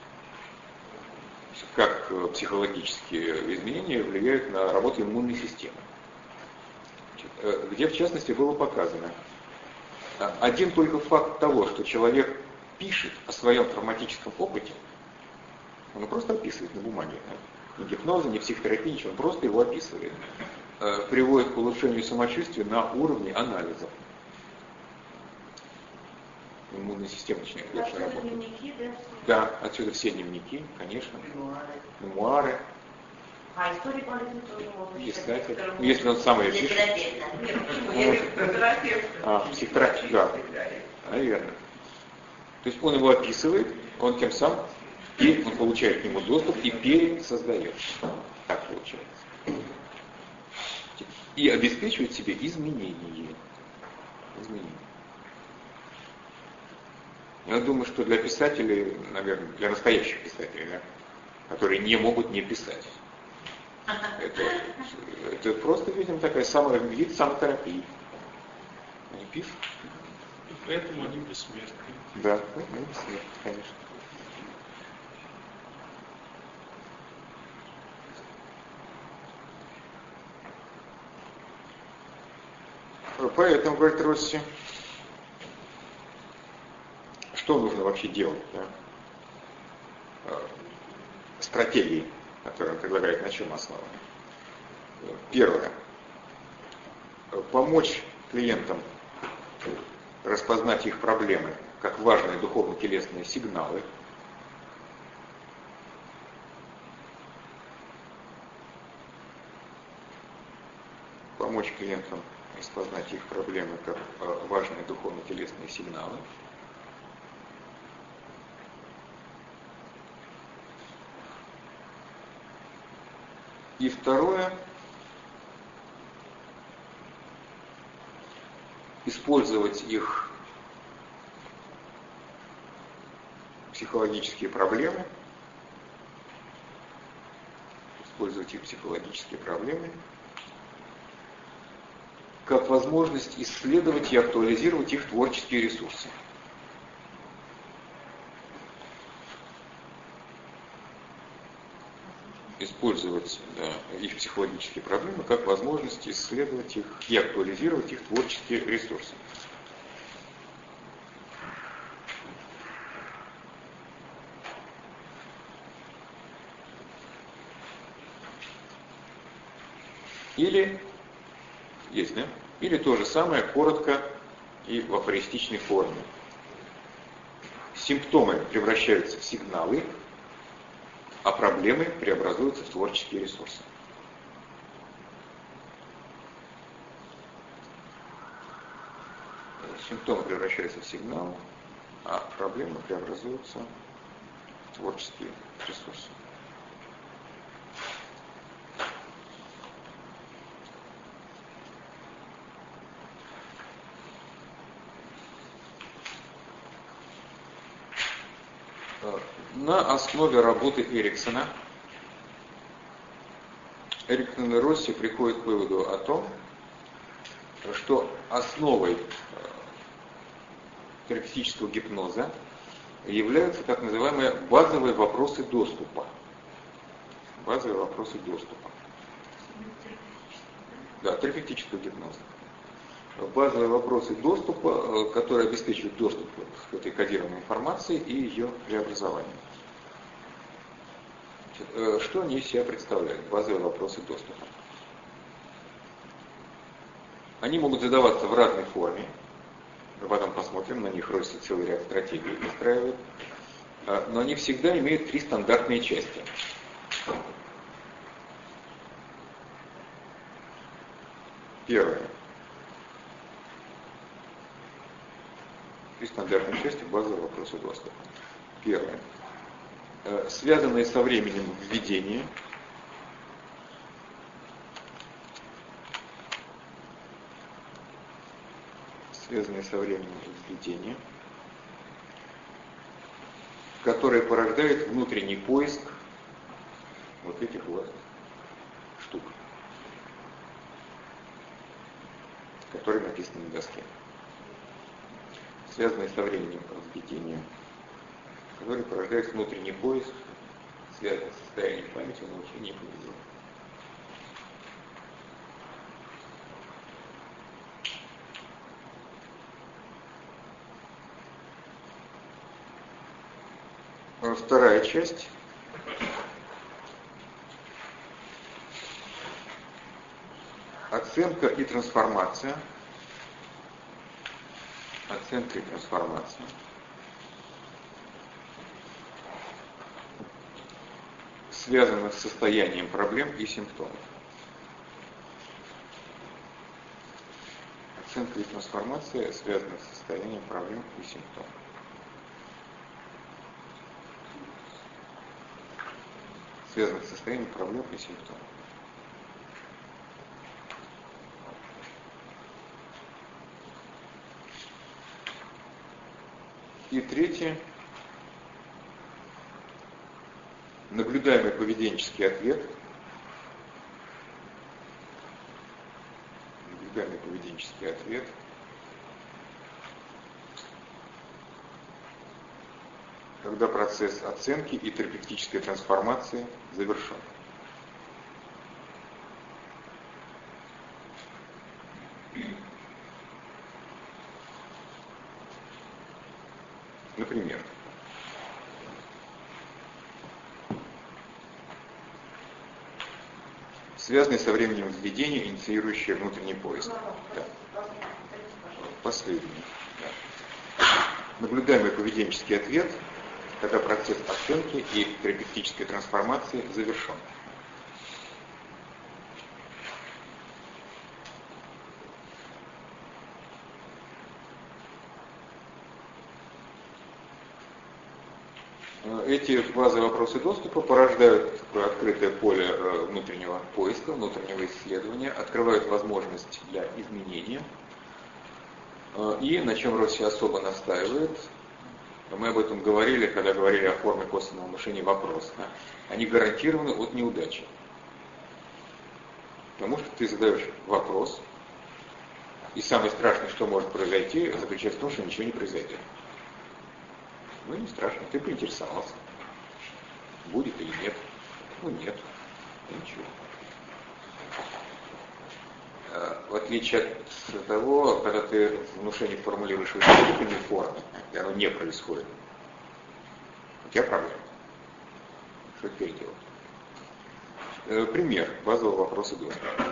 Как психологические изменения влияют на работу иммунной системы. Где, в частности, было показано, один только факт того, что человек пишет о своем травматическом опыте, он просто описывает на бумаге. Ни гипноза, ни психотерапии, ничего, он просто его описывает. Приводит к улучшению самочувствия на уровне анализов. Иммунная система начинает лучше работать. Дневники, да? Да, отсюда все дневники, конечно. Мемуары. Мемуары. А истории болезни тоже можно Писать. читать. Ну, если он сам ее Для пишет. терапевта. Нет, почему? Я имею в виду терапевт. А, психотерапевт, да. Наверное. То есть он его описывает, он тем самым, и он получает к нему доступ и пересоздает. Так получается. И обеспечивает себе изменения. Изменения. Я думаю, что для писателей, наверное, для настоящих писателей, да, которые не могут не писать, это, это просто, видимо, такая самая, вид самотерапии. Они пишут. И поэтому они бессмертны. Да, они бессмертны, конечно. Поэтому, говорит Росси, что нужно вообще делать? Да? Стратегии, которые он предлагает, на чем основаны. Первое. Помочь клиентам распознать их проблемы как важные духовно-телесные сигналы. Помочь клиентам распознать их проблемы как важные духовно-телесные сигналы. И второе, использовать их психологические проблемы, использовать их психологические проблемы как возможность исследовать и актуализировать их творческие ресурсы. Использовать да, их психологические проблемы как возможность исследовать их и актуализировать их творческие ресурсы. Или, есть, да? Или то же самое, коротко и в афористичной форме. Симптомы превращаются в сигналы, а проблемы преобразуются в творческие ресурсы. Симптомы превращаются в сигналы, а проблемы преобразуются в творческие ресурсы. На основе работы Эриксона Эриксон и Росси приходят к выводу о том, что основой терапевтического гипноза являются так называемые базовые вопросы доступа. Базовые вопросы доступа. Да, терапевтического гипноза. Базовые вопросы доступа, которые обеспечивают доступ к этой кодированной информации и ее преобразованию. Что они из себя представляют? Базовые вопросы доступа. Они могут задаваться в разной форме. Мы потом посмотрим, на них Росси целый ряд стратегий выстраивает. Но они всегда имеют три стандартные части. Первое. Три стандартные части базового вопроса доступа. Первое. Связанные со временем введения. Связанные со временем введения, которые порождают внутренний поиск вот этих вот штук, которые написаны на доске. Связанные со временем введения, который порождает внутренний поиск, связанный с состоянием памяти, научения и поведения. Вторая часть. Оценка и трансформация. Оценка и трансформация. Связанных с состоянием проблем и симптомов. Оценка и трансформация, связанных с состоянием проблем и симптомов. Связанных с состоянием проблем и симптомов. И третье. Наблюдаемый поведенческий ответ. Наблюдаемый поведенческий ответ. Когда процесс оценки и терапевтической трансформации завершен. Например, связанный со временем введения, инициирующий внутренний поиск. Да. Последний. Да. Наблюдаемый поведенческий ответ, когда процесс оценки и терапевтической трансформации завершен. Эти базовые вопросы доступа порождают такое открытое поле внутреннего поиска, внутреннего исследования, открывают возможность для изменения. И на чем Росси особо настаивает, мы об этом говорили, когда говорили о форме косвенного мышления вопрос. Да? Они гарантированы от неудачи. Потому что ты задаешь вопрос, И самое страшное, что может произойти, заключается в том, что ничего не произойдет. Ну, не страшно, ты поинтересовался. Будет или нет? Ну, нет. Ничего. В отличие от того, когда ты внушение формулируешь в исключительной форме, и оно не происходит, у тебя проблема. Что теперь делать? Пример базового вопроса доступа.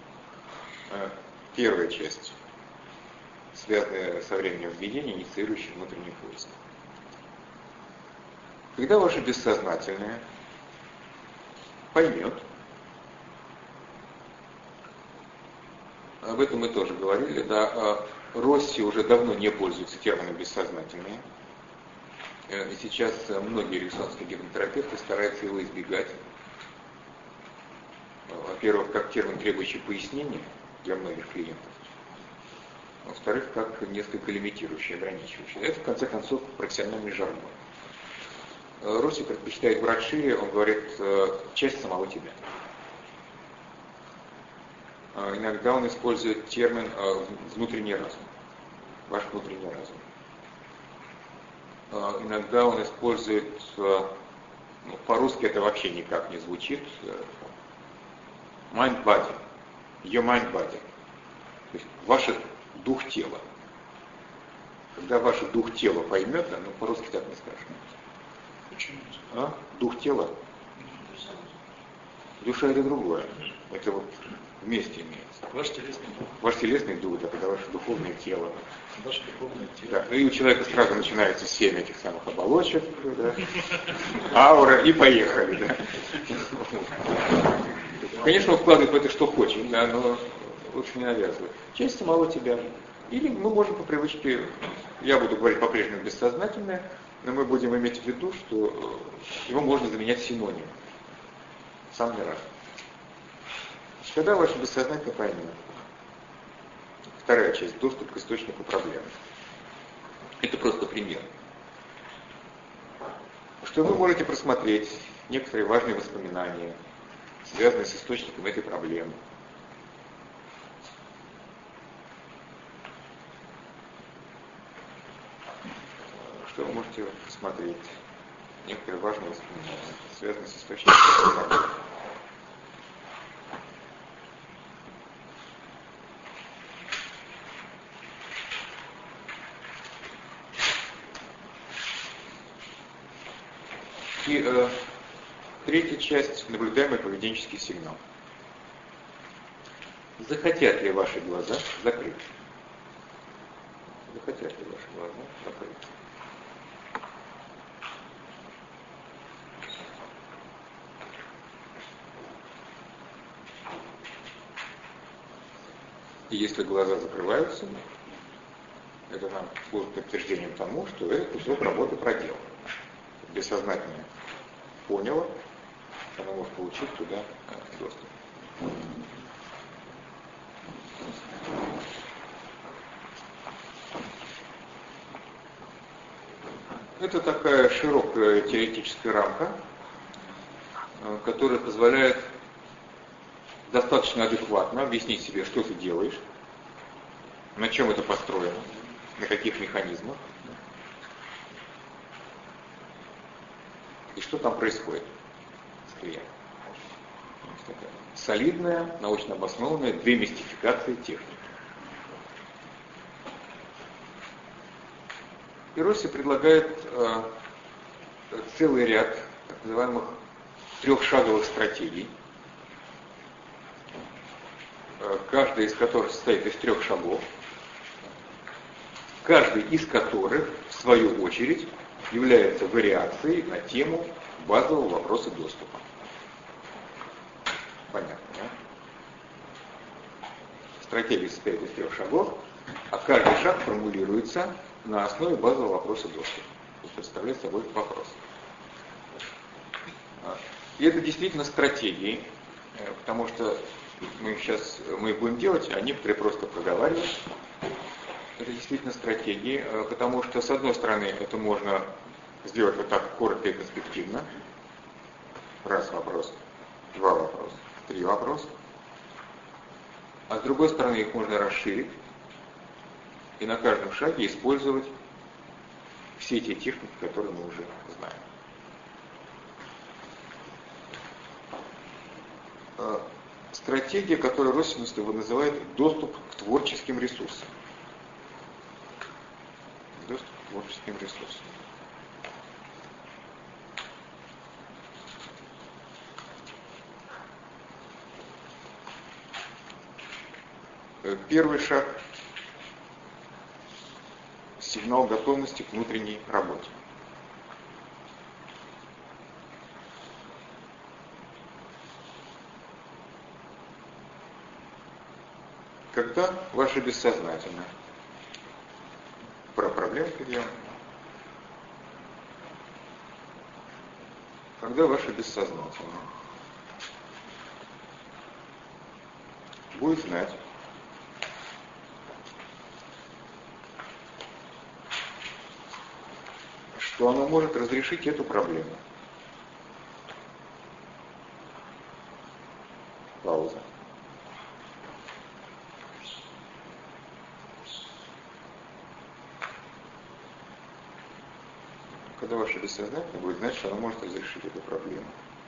Первая часть, связанная со временем введения, инициирующая внутренний поиск. Когда ваше бессознательное поймет, об этом мы тоже говорили, да, Росси уже давно не пользуется термином бессознательное, и сейчас многие эриксоновские гипнотерапевты стараются его избегать. Во-первых, как термин, требующий пояснения для многих клиентов. Во-вторых, как несколько лимитирующий, ограничивающий. Это, в конце концов, профессиональный жаргон. Росси предпочитает брать шире, он говорит, часть самого тебя. Иногда он использует термин внутренний разум, ваш внутренний разум. Иногда он использует, ну, по-русски это вообще никак не звучит, mind-body, your mind-body, то есть ваш дух тела. Когда ваш дух тела поймет, ну по-русски так не скажешь. Почему? А? Дух тела? Душа это другое. Это вот вместе имеется. Ваш телесный дух. Ваш телесный дух, да, когда ваше духовное тело. Ваше духовное тело. Да. И у человека сразу начинается семь этих самых оболочек, да, аура, и поехали. Да. Конечно, он вкладывает в это что хочет, да, но лучше не навязывать. Часть самого тебя. Или мы можем по привычке, я буду говорить по-прежнему бессознательное, но мы будем иметь в виду, что его можно заменять синонимом. Сам не раз. Когда ваше бессознательное поймет. Вторая часть, доступ к источнику проблемы. Это просто пример. Что вы можете просмотреть некоторые важные воспоминания, связанные с источником этой проблемы. Что вы можете посмотреть? Некоторые важные воспоминания, связанные с источником этой проблемы. И э, третья часть – наблюдаемый поведенческий сигнал. Захотят ли ваши глаза закрыть? Захотят ли ваши глаза закрыть? И если глаза закрываются, это нам служит подтверждением тому, что этот кусок работы проделан. Бессознательное поняло, оно может получить туда доступ. Это такая широкая теоретическая рамка, которая позволяет достаточно адекватно объяснить себе, что ты делаешь, на чем это построено, на каких механизмах, и что там происходит с клиентом. Солидная, научно обоснованная демистификация техники. И Росси предлагает э, целый ряд так называемых трехшаговых стратегий, э, каждая из которых состоит из трех шагов, каждый из которых, в свою очередь, является вариацией на тему базового вопроса доступа. Понятно, да? Стратегия состоит из трех шагов, а каждый шаг формулируется на основе базового вопроса доступа. То есть представляет собой вопрос. И это действительно стратегии, потому что мы сейчас мы их будем делать, а некоторые просто проговаривать. Это действительно стратегии, потому что, с одной стороны, это можно сделать вот так коротко и конспективно. Раз вопрос, два вопроса, три вопроса. А с другой стороны, их можно расширить и на каждом шаге использовать все те техники, которые мы уже знаем. Стратегия, которую Росинстова называет доступ к творческим ресурсам. Доступ к творческим ресурсам. Первый шаг – сигнал готовности к внутренней работе. Когда ваше бессознательное, про проблемы идем, когда ваше бессознательное будет знать, что оно может разрешить эту проблему. Пауза. Когда ваше бессознательное будет знать, что оно может разрешить эту проблему.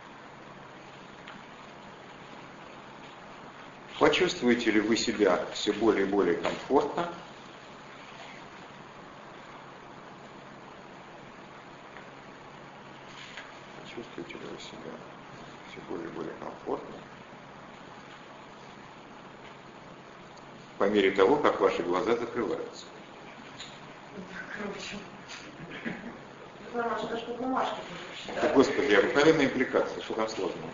Почувствуете ли вы себя все более и более комфортно? Чувствуете ли вы себя все более и более комфортно по мере того, как ваши глаза закрываются? Короче. Что, что бумажки Да, Господи, обыкновенная импликация, что там сложного?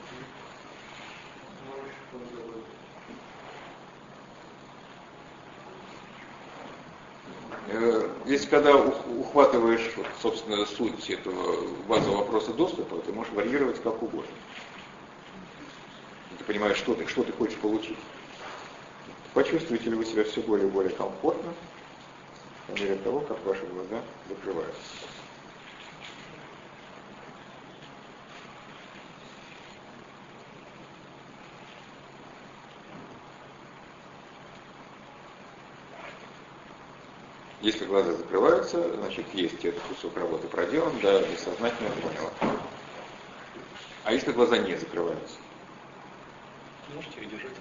Если когда ухватываешь, собственно, суть этого базового вопроса доступа, ты можешь варьировать как угодно. Ты понимаешь, что ты, что ты хочешь получить. Почувствуете ли вы себя все более и более комфортно по мере того, как ваши глаза закрываются? Если глаза закрываются, значит, есть этот кусок работы проделан, да, бессознательно поняло. А если глаза не закрываются? Можете удержать?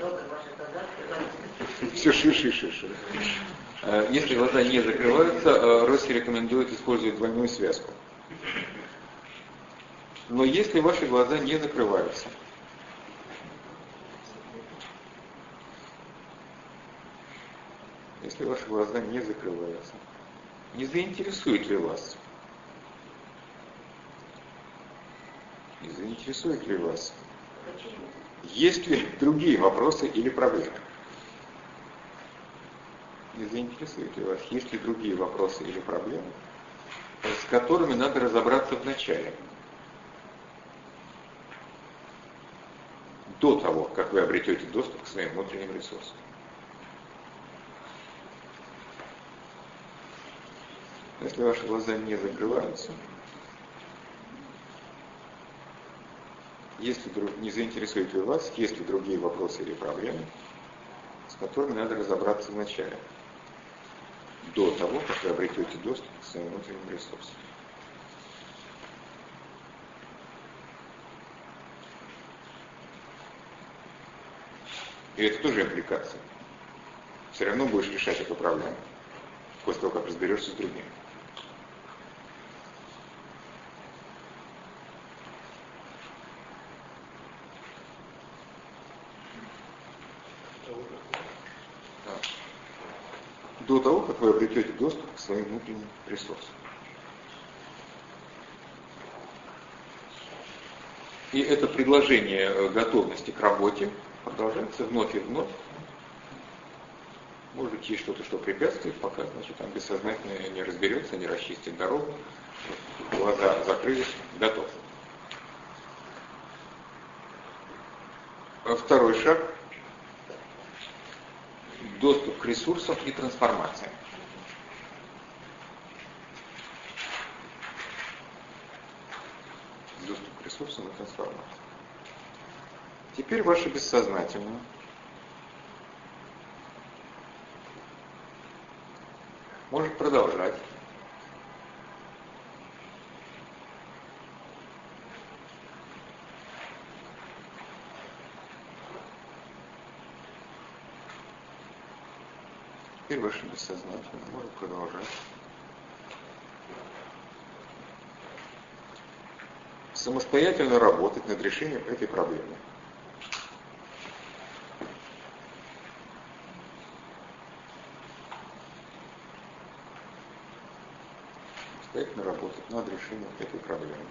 Все шире, шире, шире. Если глаза не закрываются, Росси рекомендует использовать двойную связку. Но если ваши глаза не закрываются, если ваши глаза не закрываются, не заинтересует ли вас? Не заинтересует ли вас? Есть ли другие вопросы или проблемы? Не заинтересует ли вас? Есть ли другие вопросы или проблемы, с которыми надо разобраться вначале? До того, как вы обретете доступ к своим внутренним ресурсам. Если ваши глаза не закрываются, если не заинтересует ли вас, есть ли другие вопросы или проблемы, с которыми надо разобраться вначале, до того, как вы обретете доступ к своим внутренним ресурсам. И это тоже импликация. Все равно будешь решать эту проблему, после того, как разберешься с другим. До того, как вы обретете доступ к своим внутренним ресурсам. И это предложение готовности к работе продолжается вновь и вновь. Может быть, есть что-то, что препятствует, пока, значит, там бессознательно не разберется, не расчистит дорогу, глаза закрылись, готов. Второй шаг. Доступ к ресурсам и трансформация. Доступ к ресурсам и трансформация. Теперь ваше бессознательное может продолжать. Теперь ваше бессознательное может продолжать. Самостоятельно работать над решением этой проблемы. Самостоятельно работать над решением этой проблемы.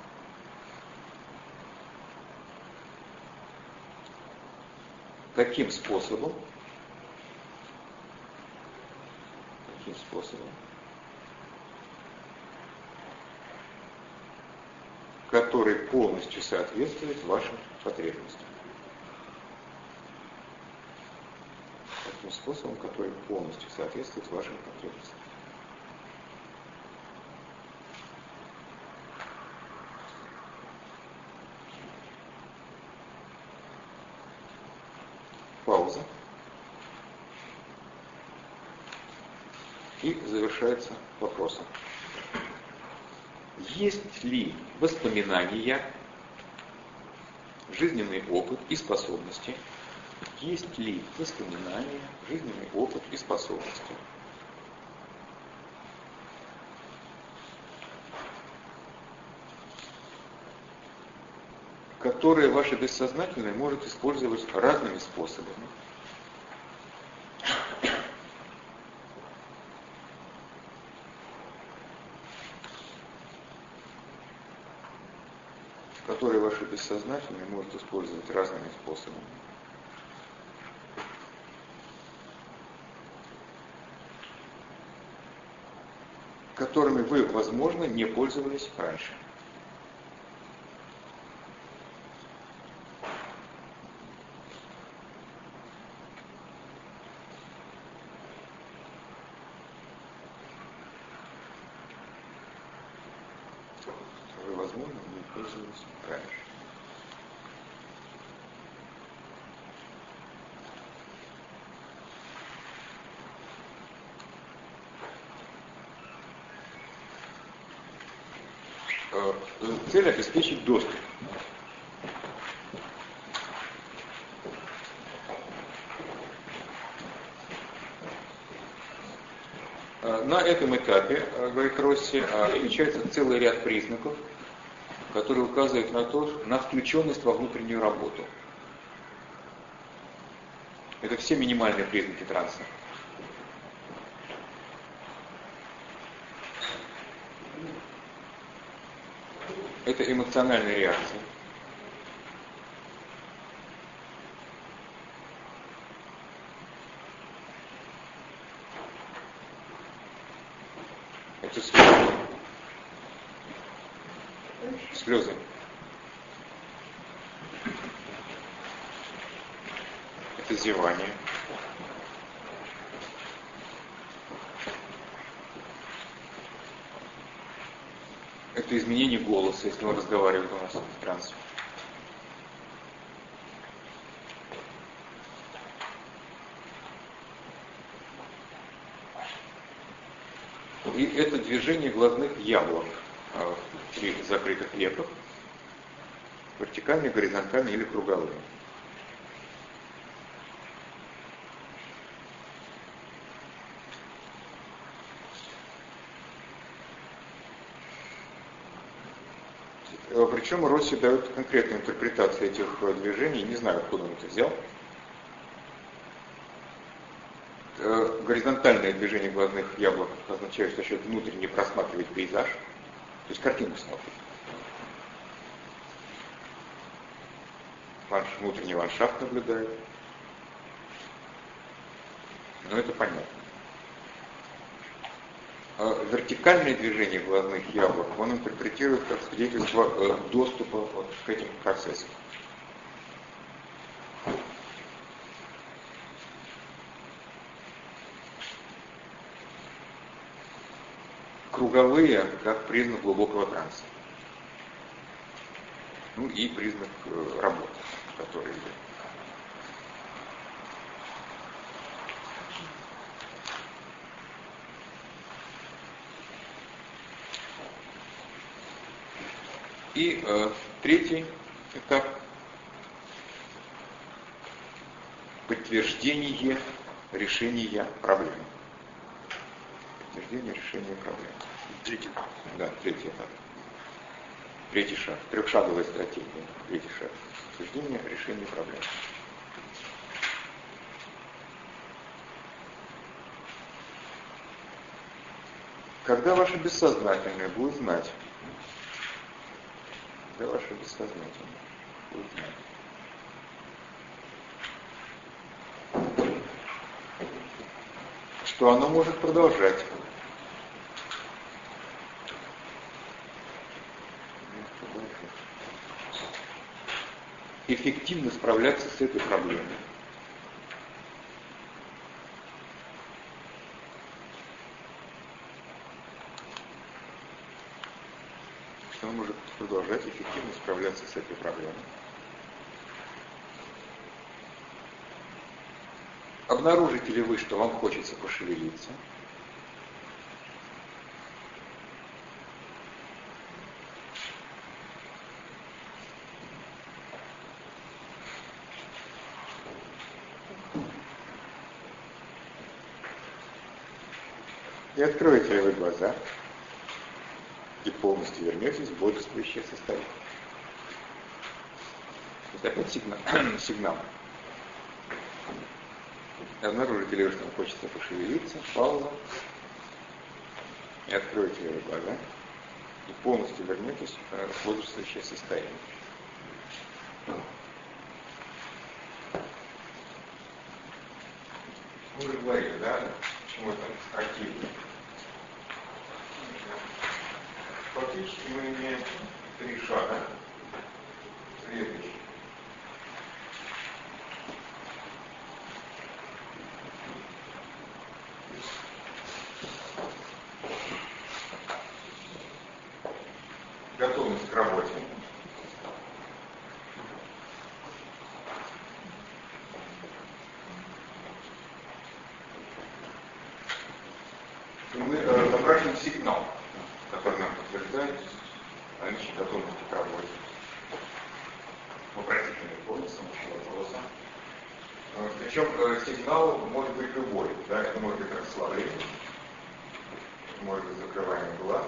Каким способом? Каким способом? Который полностью соответствует вашим потребностям. Таким способом, который полностью соответствует вашим потребностям. Пауза. И завершается вопросом. Есть ли воспоминания, жизненный опыт и способности? Есть ли воспоминания, жизненный опыт и способности? Которые ваше бессознательное может использовать разными способами. Которые ваше бессознательное может использовать разными способами. Которыми вы, возможно, не пользовались раньше. Вы, возможно, не пользовались раньше. Цель обеспечить доступ. На этом этапе, говорит Росси, отмечается целый ряд признаков, которые указывают на то, на включенность во внутреннюю работу. Это все минимальные признаки транса. Это эмоциональная реакция. Это слезы. Слезы. Это зевание. Это изменение голоса, если он разговаривает у нас в трансе. И это движение глазных яблок при закрытых веках, вертикальные, горизонтальные или круговые. Причем Росси дает конкретную интерпретацию этих движений, не знаю, откуда он это взял. Горизонтальное движение глазных яблок означает, что человек внутренне просматривает пейзаж, то есть картинку смотрит. Ваш внутренний ландшафт наблюдает. Но это понятно. Вертикальное движение глазных яблок он интерпретирует как свидетельство доступа вот к этим процессам. Круговые как признак глубокого транса. Ну и признак работы, который идет. И э, третий этап – подтверждение решения проблем. Подтверждение решения проблем. Третий. Да, третий этап. Третий шаг. Трехшаговая стратегия. Третий шаг. Подтверждение решения проблем. Когда ваше бессознательное будет знать, когда ваше бессознательное будет знать, что оно может продолжать эффективно справляться с этой проблемой. Что он может продолжать эффективно справляться с этой проблемой. Обнаружите ли вы, что вам хочется пошевелиться? И откроете ли вы глаза, и полностью вернетесь в бодрствующее состояние. Это опять сигнал. сигнал. Обнаружите ли вы, что вам хочется пошевелиться, пауза, и откроете ли вы глаза, и полностью вернетесь в бодрствующее состояние. Мы уже говорили, да, почему это активно. Фактически мы имеем три шага. Следующий. Готовность к работе. И мы э, запрашиваем сигнал, который нам подтверждает наличие готовности к работе. Вопросительный форме, самого вопроса. Причем э, сигнал может быть любой. Да? Это может быть расслабление, это может быть закрывание глаз,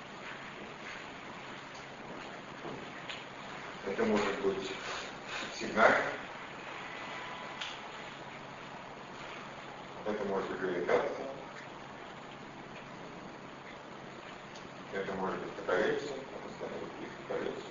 это может быть сигнал, это может быть гравитация, это может быть каталепсия, каталепсия.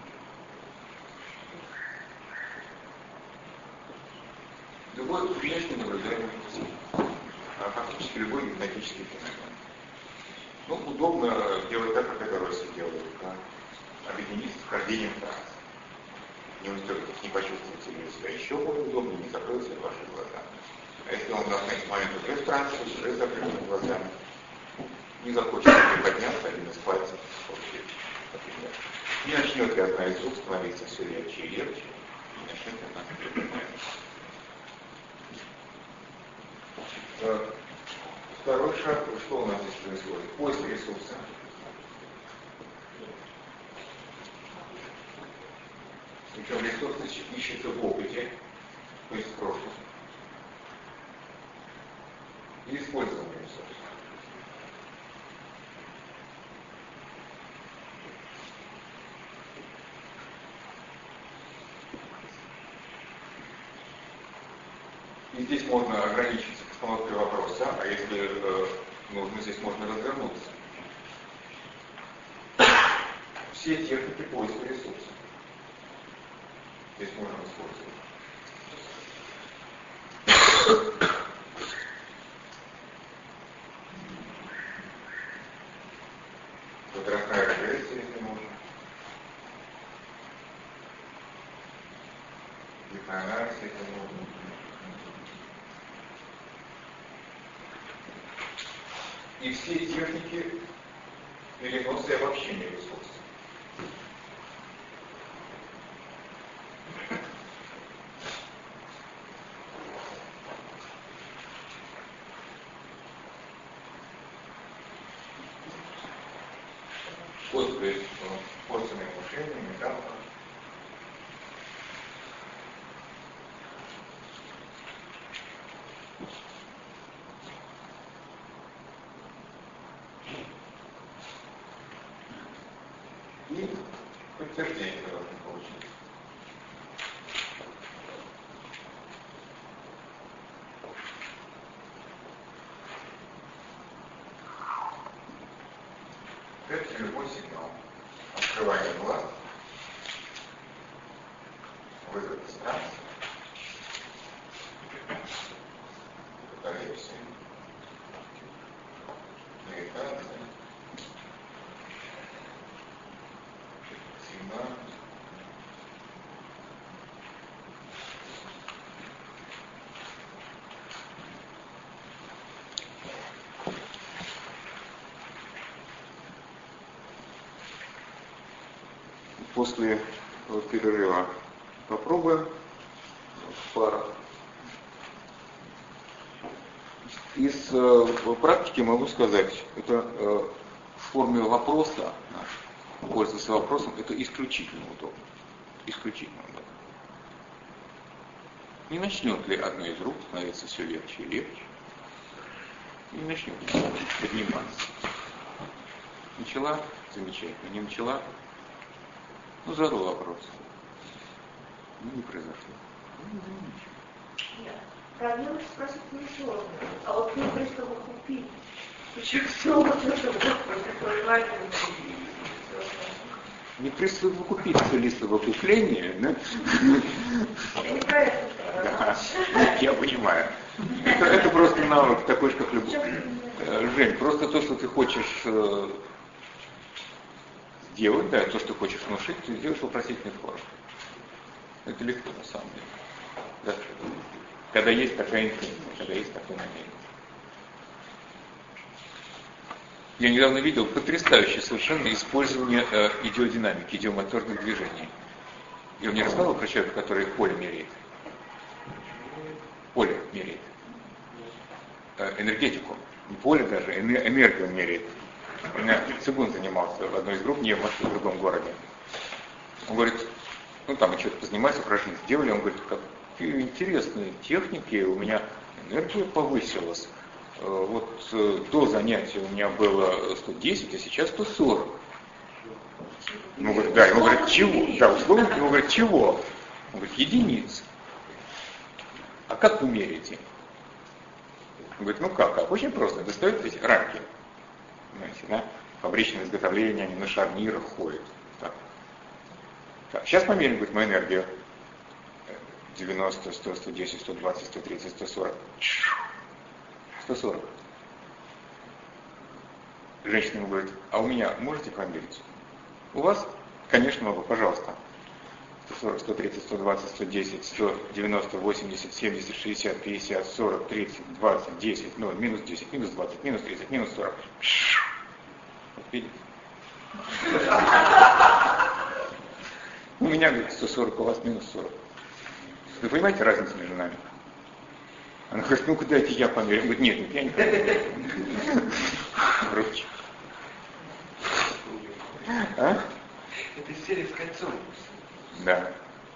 Любой внешне наблюдаемый сигнал, а фактически любой гипнотический феномен. Ну, удобно делать так, как это Росси делает, да? Объединиться с вхождением в транс. Не устроитесь, не почувствуете ли себя еще более удобно, не закроются ваши глаза. А если он находится в момент уже в трансе, уже с закрытыми глазами, не захочет приподняться один из пальцев, например, не начнет ли одна из рук становиться все легче и легче, и начнет ли она приподняться. Второй шаг, что у нас здесь происходит? Поиск ресурса. Причем ресурс ищется в опыте, то есть в прошлом. И использование ресурса. И здесь можно ограничиться постановкой вопроса, а если э, нужно, здесь можно развернуться. Все техники поиска ресурса здесь можно использовать. Возрастная регрессия, если нужно. Гипноанализ, если нужно. И все техники переноса и обобщения ресурсов. После порциями мышления Подтверждение должны получить. Это любой сигнал. Открывание глаз. Вызов дистанции. Каталепсия. Медитация. Сигнал. После перерыва попробуем в парах. Из э, практики могу сказать, это э, в форме вопроса, пользоваться вопросом, это исключительно удобно. Исключительно удобно. Не начнет ли одна из рук становиться все легче и легче? Не начнет подниматься. Начала? Замечательно. Не начала? Ну, задал вопрос. Ну, не произошло. Ну, ничего. Про девушек спросить несложно. А вот мне пристало купить. Почему снова тоже вот Не присовокупиться ли совокупление, да? Я не про это. Да, я понимаю. Это, это просто навык такой же, как любовь. Жень, просто то, что ты хочешь э, сделать, да, то, что хочешь внушить, ты делаешь вопросительной форме. Это легко, на самом деле. Да? Когда есть такая интенция, когда есть такое намерение. Я недавно видел потрясающее совершенно использование э, идеодинамики, идеомоторных движений. И он мне рассказывал про человека, который поле меряет. Поле меряет. Э, энергетику. Не поле даже, эне- энергию меряет. У меня Цигун занимался в одной из групп, не в Москве, в другом городе. Он говорит, ну там мы что-то позанимались, упражнения сделали, он говорит, какие интересные техники, у меня энергия повысилась. Вот до занятия у меня было сто десять, а сейчас сто сорок. Ему говорят, да, ему говорят, чего? Да, условно, ему говорят, чего? Он говорит, единиц. А как вы меряете? Он говорит, ну как, как? Очень просто, достают эти рамки. Понимаете, да? Фабричное изготовление, они на шарнирах ходят. Так. Так, сейчас померим, говорит, мою энергию. девяносто, сто, сто десять, сто двадцать, сто тридцать, сто сорок. сто сорок. Женщина ему говорит, а у меня можете померить? У вас? Конечно, могу, пожалуйста. сто сорок, сто тридцать, сто двадцать, сто десять, сто девяносто, восемьдесят, семьдесят, шестьдесят, пятьдесят, сорок, тридцать, двадцать, десять, ноль, минус десять, минус двадцать, минус тридцать, минус сорок. Вот видите? У меня, говорит, сто сорок, у вас минус сорок. Вы понимаете разницу между нами? Она говорит, ну-ка дайте я померю. Он говорит, нет, нет, я не померю. Ручек. А? Это серия с кольцом. Да.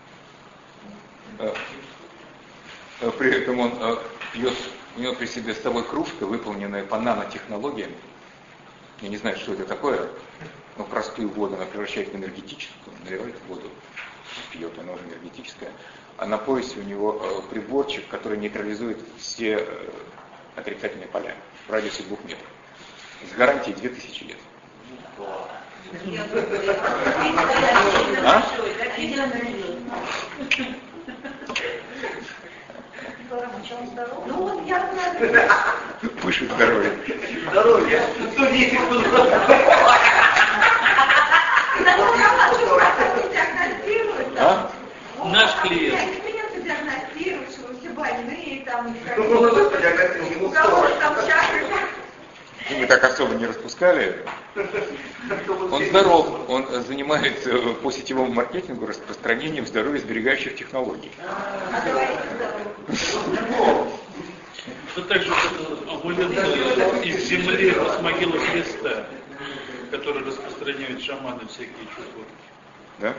При этом он пьет, у него при себе с собой кружка, выполненная по нанотехнологиям. Я не знаю, что это такое, но простую воду она превращает в энергетическую, наливает в воду, пьет, она уже энергетическая. А на поясе у него э, приборчик, который нейтрализует все э, отрицательные поля в радиусе двух метров. С гарантией две тысячи лет. А? Ну вот я знаю. Выше здоровья. Здоровье. сто десять, сто двадцать. А? Наш клиент. Я не придется диагностировать, что вы все больные, там, Ну, ну, что диагностировать, у ему кого сорок. там чакры. Мы так особо не распускали. Он здоров, он занимается по сетевому маркетингу распространением здоровья-сберегающих технологий. А говорите здорово. Это также амулет из земли с могилы Христа, который распространяют шаманы всякие чувства. Да?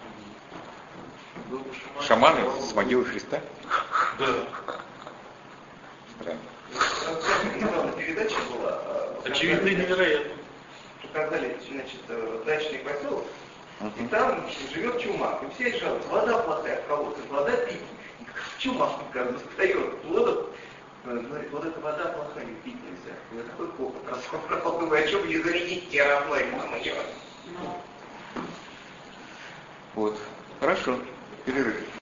Шаманы с могилы Христа? Да. Странно. Недавно передача была. Очевидно и невероятно. Показали, значит, дачный поселок И там живет чумак. И все жалуются, вода плохая в колодце, вода пить. И как чумак, как встает, вода, говорит, вот эта вода плохая, пить нельзя. Я такой хохот рассказал, думаю, о чем мне зарядить террафлейм на мое. Вот. Хорошо. Перерыв.